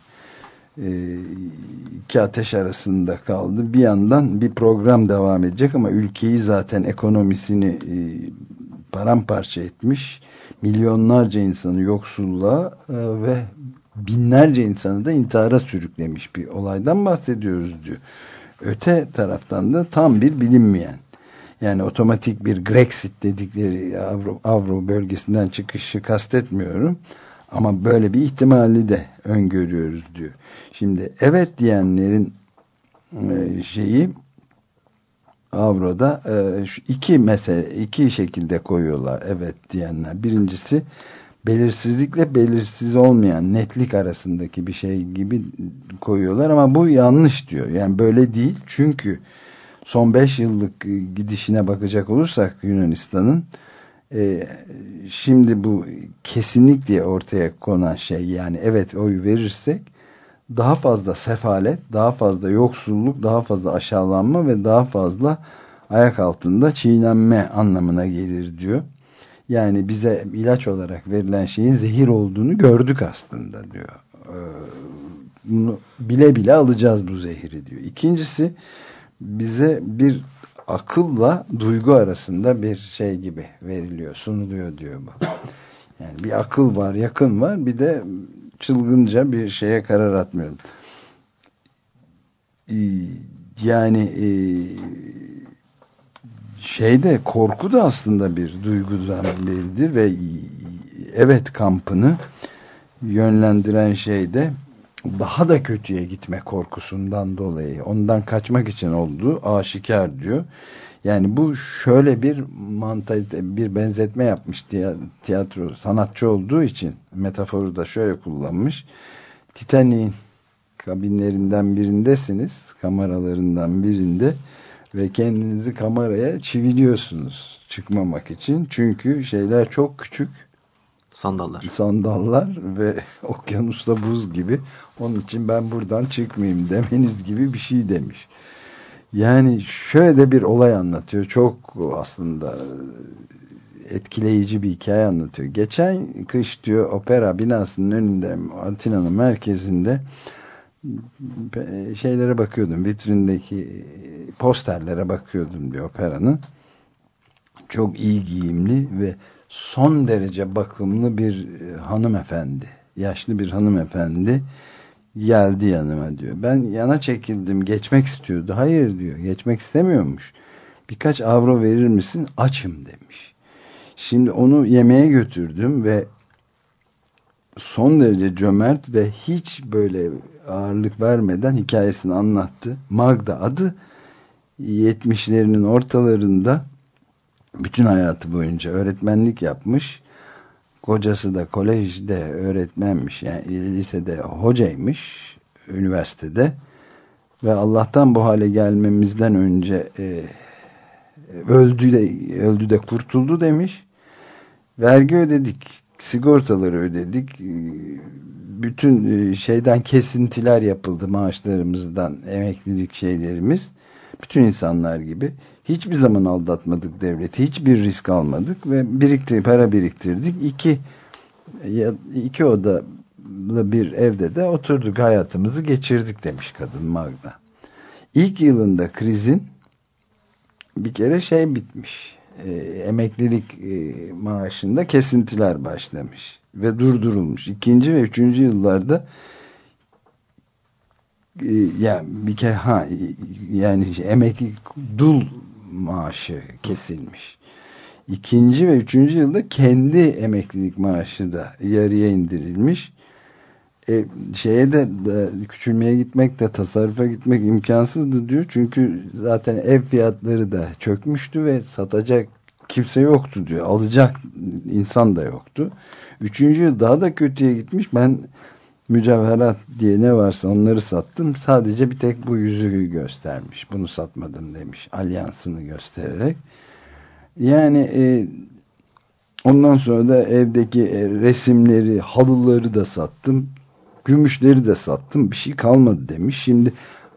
iki ateş arasında kaldı. Bir yandan bir program devam edecek ama ülkeyi zaten ekonomisini paramparça etmiş. Milyonlarca insanı yoksulluğa ve binlerce insanı da intihara sürüklemiş bir olaydan bahsediyoruz diyor. Öte taraftan da tam bir bilinmeyen, yani otomatik bir Grexit dedikleri Avro bölgesinden çıkışı kastetmiyorum ama böyle bir ihtimali de öngörüyoruz diyor. Şimdi evet diyenlerin şeyi Avro'da şu iki şekilde koyuyorlar evet diyenler. Birincisi belirsizlikle belirsiz olmayan netlik arasındaki bir şey gibi koyuyorlar ama bu yanlış diyor. Yani böyle değil, çünkü son 5 yıllık gidişine bakacak olursak Yunanistan'ın şimdi bu kesinlikle ortaya konan şey, yani evet oy verirsek daha fazla sefalet, daha fazla yoksulluk, daha fazla aşağılanma ve daha fazla ayak altında çiğnenme anlamına gelir diyor. Yani bize ilaç olarak verilen şeyin zehir olduğunu gördük aslında diyor. Bunu bile bile alacağız bu zehiri diyor. İkincisi, bize bir akılla duygu arasında bir şey gibi veriliyor, sunuluyor diyor bu. Yani bir akıl var, yakın var, bir de çılgınca bir şeye karar atmıyorum. Yani şeyde korku da aslında bir duygudan biridir ve evet kampını yönlendiren şey de daha da kötüye gitme korkusundan dolayı, ondan kaçmak için olduğu aşikar diyor. Yani bu şöyle bir mantalite, bir benzetme yapmış, tiyatro sanatçı olduğu için metaforu da şöyle kullanmış. Titanic'in kabinlerinden birindesiniz, kameralarından birinde ve kendinizi kameraya çiviliyorsunuz çıkmamak için. Çünkü şeyler çok küçük. Sandallar ve okyanusta buz gibi. Onun için ben buradan çıkmayayım demeniz gibi bir şey demiş. Yani şöyle de bir olay anlatıyor. Çok aslında etkileyici bir hikaye anlatıyor. Geçen kış diyor opera binasının önünde, Atina'nın merkezinde şeylere bakıyordum. Vitrindeki posterlere bakıyordum diyor operanın. Çok iyi giyimli ve son derece bakımlı bir hanımefendi, yaşlı bir hanımefendi geldi yanıma diyor. Ben yana çekildim, geçmek istiyordu. Hayır diyor, geçmek istemiyormuş. Birkaç avro verir misin? Açım demiş. Şimdi onu yemeğe götürdüm ve son derece cömert ve hiç böyle ağırlık vermeden hikayesini anlattı. Magda adı, 70'lerinin ortalarında bütün hayatı boyunca öğretmenlik yapmış. Kocası da kolejde öğretmenmiş, yani lisede hocaymış, üniversitede ve Allah'tan bu hale gelmemizden önce öldü de kurtuldu demiş. Vergi ödedik, sigortaları ödedik, bütün şeyden kesintiler yapıldı, maaşlarımızdan, emeklilik şeylerimiz, bütün insanlar gibi. Hiçbir zaman aldatmadık devleti, hiçbir risk almadık ve para biriktirdik. İki odalı bir evde de oturduk, hayatımızı geçirdik demiş kadın Magda. İlk yılında krizin bir kere şey bitmiş, emeklilik maaşında kesintiler başlamış ve durdurulmuş. İkinci ve üçüncü yıllarda yani emekli dul maaşı kesilmiş. İkinci ve üçüncü yılda kendi emeklilik maaşı da yarıya indirilmiş. şeye de küçülmeye gitmek de tasarrufa gitmek imkansızdı diyor. Çünkü zaten ev fiyatları da çökmüştü ve satacak kimse yoktu diyor. Alacak insan da yoktu. 3. yıl daha da kötüye gitmiş. Ben mücevherat diye ne varsa onları sattım. Sadece bir tek bu yüzüğü göstermiş. Bunu satmadım demiş. Alyansını göstererek. Yani ondan sonra da evdeki resimleri, halıları da sattım. Gümüşleri de sattım. Bir şey kalmadı demiş. Şimdi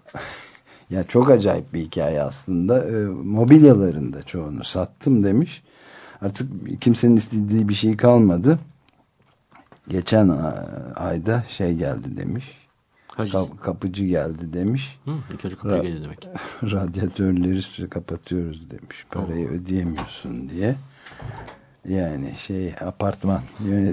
ya çok acayip bir hikaye aslında. Mobilyaların da çoğunu sattım demiş. Artık kimsenin istediği bir şey kalmadı. Geçen ayda şey geldi demiş. Kapıcı geldi demiş. İlk önce kapıya geldi demek. Radyatörleri kapatıyoruz demiş. Parayı ödeyemiyorsun diye. Yani apartman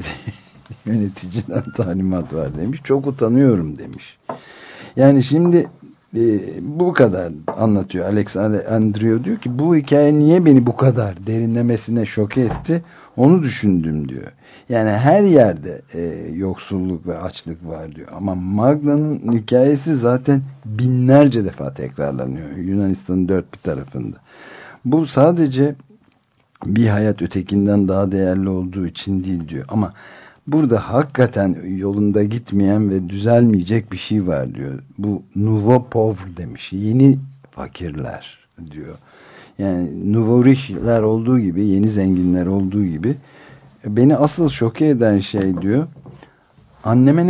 yöneticiden talimat var demiş. Çok utanıyorum demiş. Yani şimdi bu kadar anlatıyor Alex Andreou, diyor ki bu hikaye niye beni bu kadar derinlemesine şoke etti onu düşündüm diyor. Yani her yerde yoksulluk ve açlık var diyor. Ama Magna'nın hikayesi zaten binlerce defa tekrarlanıyor Yunanistan'ın dört bir tarafında. Bu sadece bir hayat ötekinden daha değerli olduğu için değil diyor. Ama burada hakikaten yolunda gitmeyen ve düzelmeyecek bir şey var diyor. Bu nouveau pauvre demiş. Yeni fakirler diyor. Yani nouveau riche'ler olduğu gibi, yeni zenginler olduğu gibi. Beni asıl şoke eden şey diyor, annemi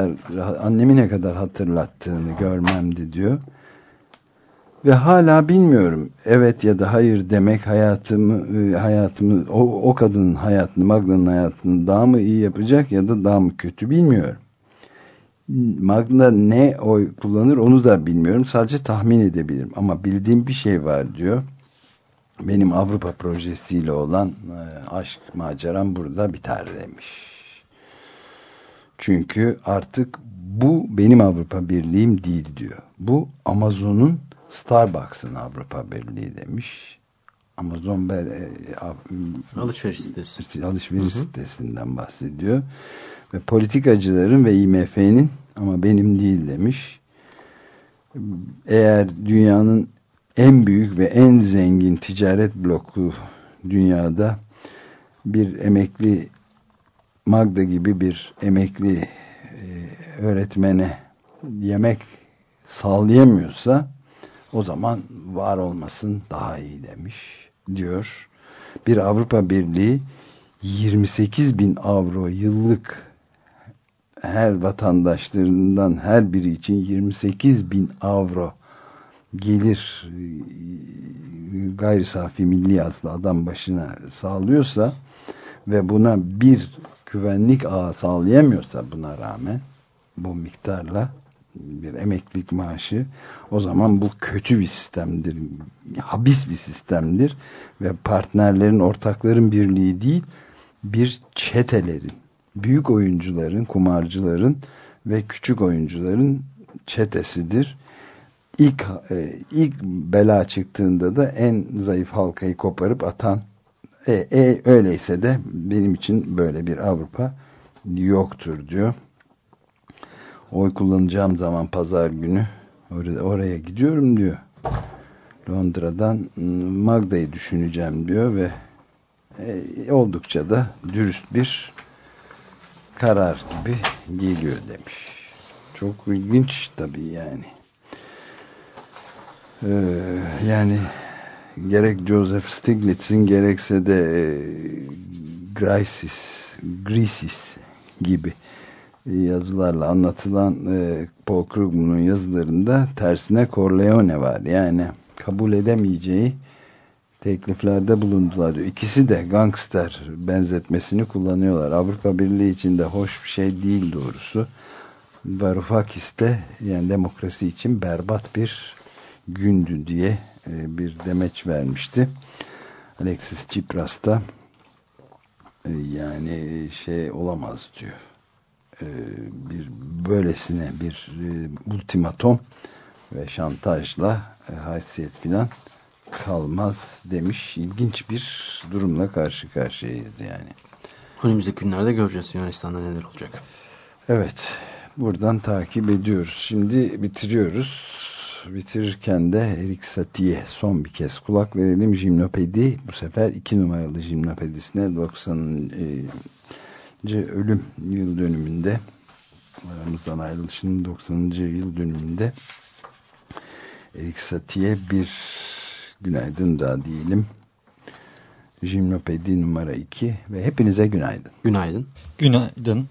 ne kadar hatırlattığını görmemdi diyor. Ve hala bilmiyorum evet ya da hayır demek hayatımı o kadının hayatını, Magna'nın hayatını daha mı iyi yapacak ya da daha mı kötü bilmiyorum. Magna ne oy kullanır onu da bilmiyorum. Sadece tahmin edebilirim. Ama bildiğim bir şey var diyor. Benim Avrupa projesiyle olan aşk maceram burada biter demiş. Çünkü artık bu benim Avrupa Birliği'm değil diyor. Bu Amazon'un, Starbucks'ın Avrupa Birliği demiş. Amazon alışveriş sitesi. Alışveriş sitesinden bahsediyor. Ve politikacıların ve IMF'nin ama benim değil demiş. Eğer dünyanın en büyük ve en zengin ticaret bloku dünyada bir emekli Magda gibi bir emekli öğretmene yemek sağlayamıyorsa o zaman var olmasın daha iyi demiş diyor. Bir Avrupa Birliği 28.000 avro yıllık her vatandaşlarından her biri için 28.000 avro gelir gayri safi milli hasıla adam başına sağlıyorsa ve buna bir güvenlik ağı sağlayamıyorsa buna rağmen bu miktarla bir emeklilik maaşı, o zaman bu kötü bir sistemdir, habis bir sistemdir ve partnerlerin, ortakların birliği değil, bir çetelerin, büyük oyuncuların, kumarcıların ve küçük oyuncuların çetesidir. İlk bela çıktığında da en zayıf halkayı koparıp atan, öyleyse de benim için böyle bir Avrupa yoktur diyor. Oy kullanacağım zaman pazar günü oraya gidiyorum diyor. Londra'dan Magda'yı düşüneceğim diyor ve oldukça da dürüst bir karar gibi geliyor demiş. Çok ilginç tabii yani. Yani gerek Joseph Stiglitz'in gerekse de Grisis gibi yazılarla anlatılan Paul Krugman'ın yazılarında tersine Corleone var. Yani kabul edemeyeceği tekliflerde bulundular diyor. İkisi de gangster benzetmesini kullanıyorlar. Avrupa Birliği için de hoş bir şey değil doğrusu. Varoufakis de yani demokrasi için berbat bir gündü diye bir demeç vermişti. Alexis Tsipras da yani olamaz diyor. Bir böylesine bir ultimatom ve şantajla haysiyet filan kalmaz demiş. İlginç bir durumla karşı karşıyayız yani. Önümüzdeki günlerde göreceğiz Yunanistan'da neler olacak. Evet. buradan takip ediyoruz. Şimdi bitiriyoruz. Bitirirken de Erik Satie'ye son bir kez kulak verelim. Jimnopedi, bu sefer 2 numaralı Jimnopedisine 90. ölüm yıl dönümünde, aramızdan ayrılışının 90. yıl dönümünde Erik Satie bir günaydın daha diyelim. Jimnopedi numara 2 ve hepinize günaydın. Günaydın. Günaydın.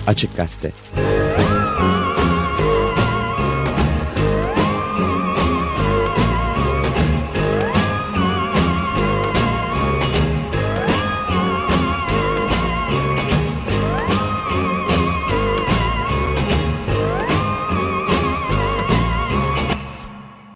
Açık Gazete.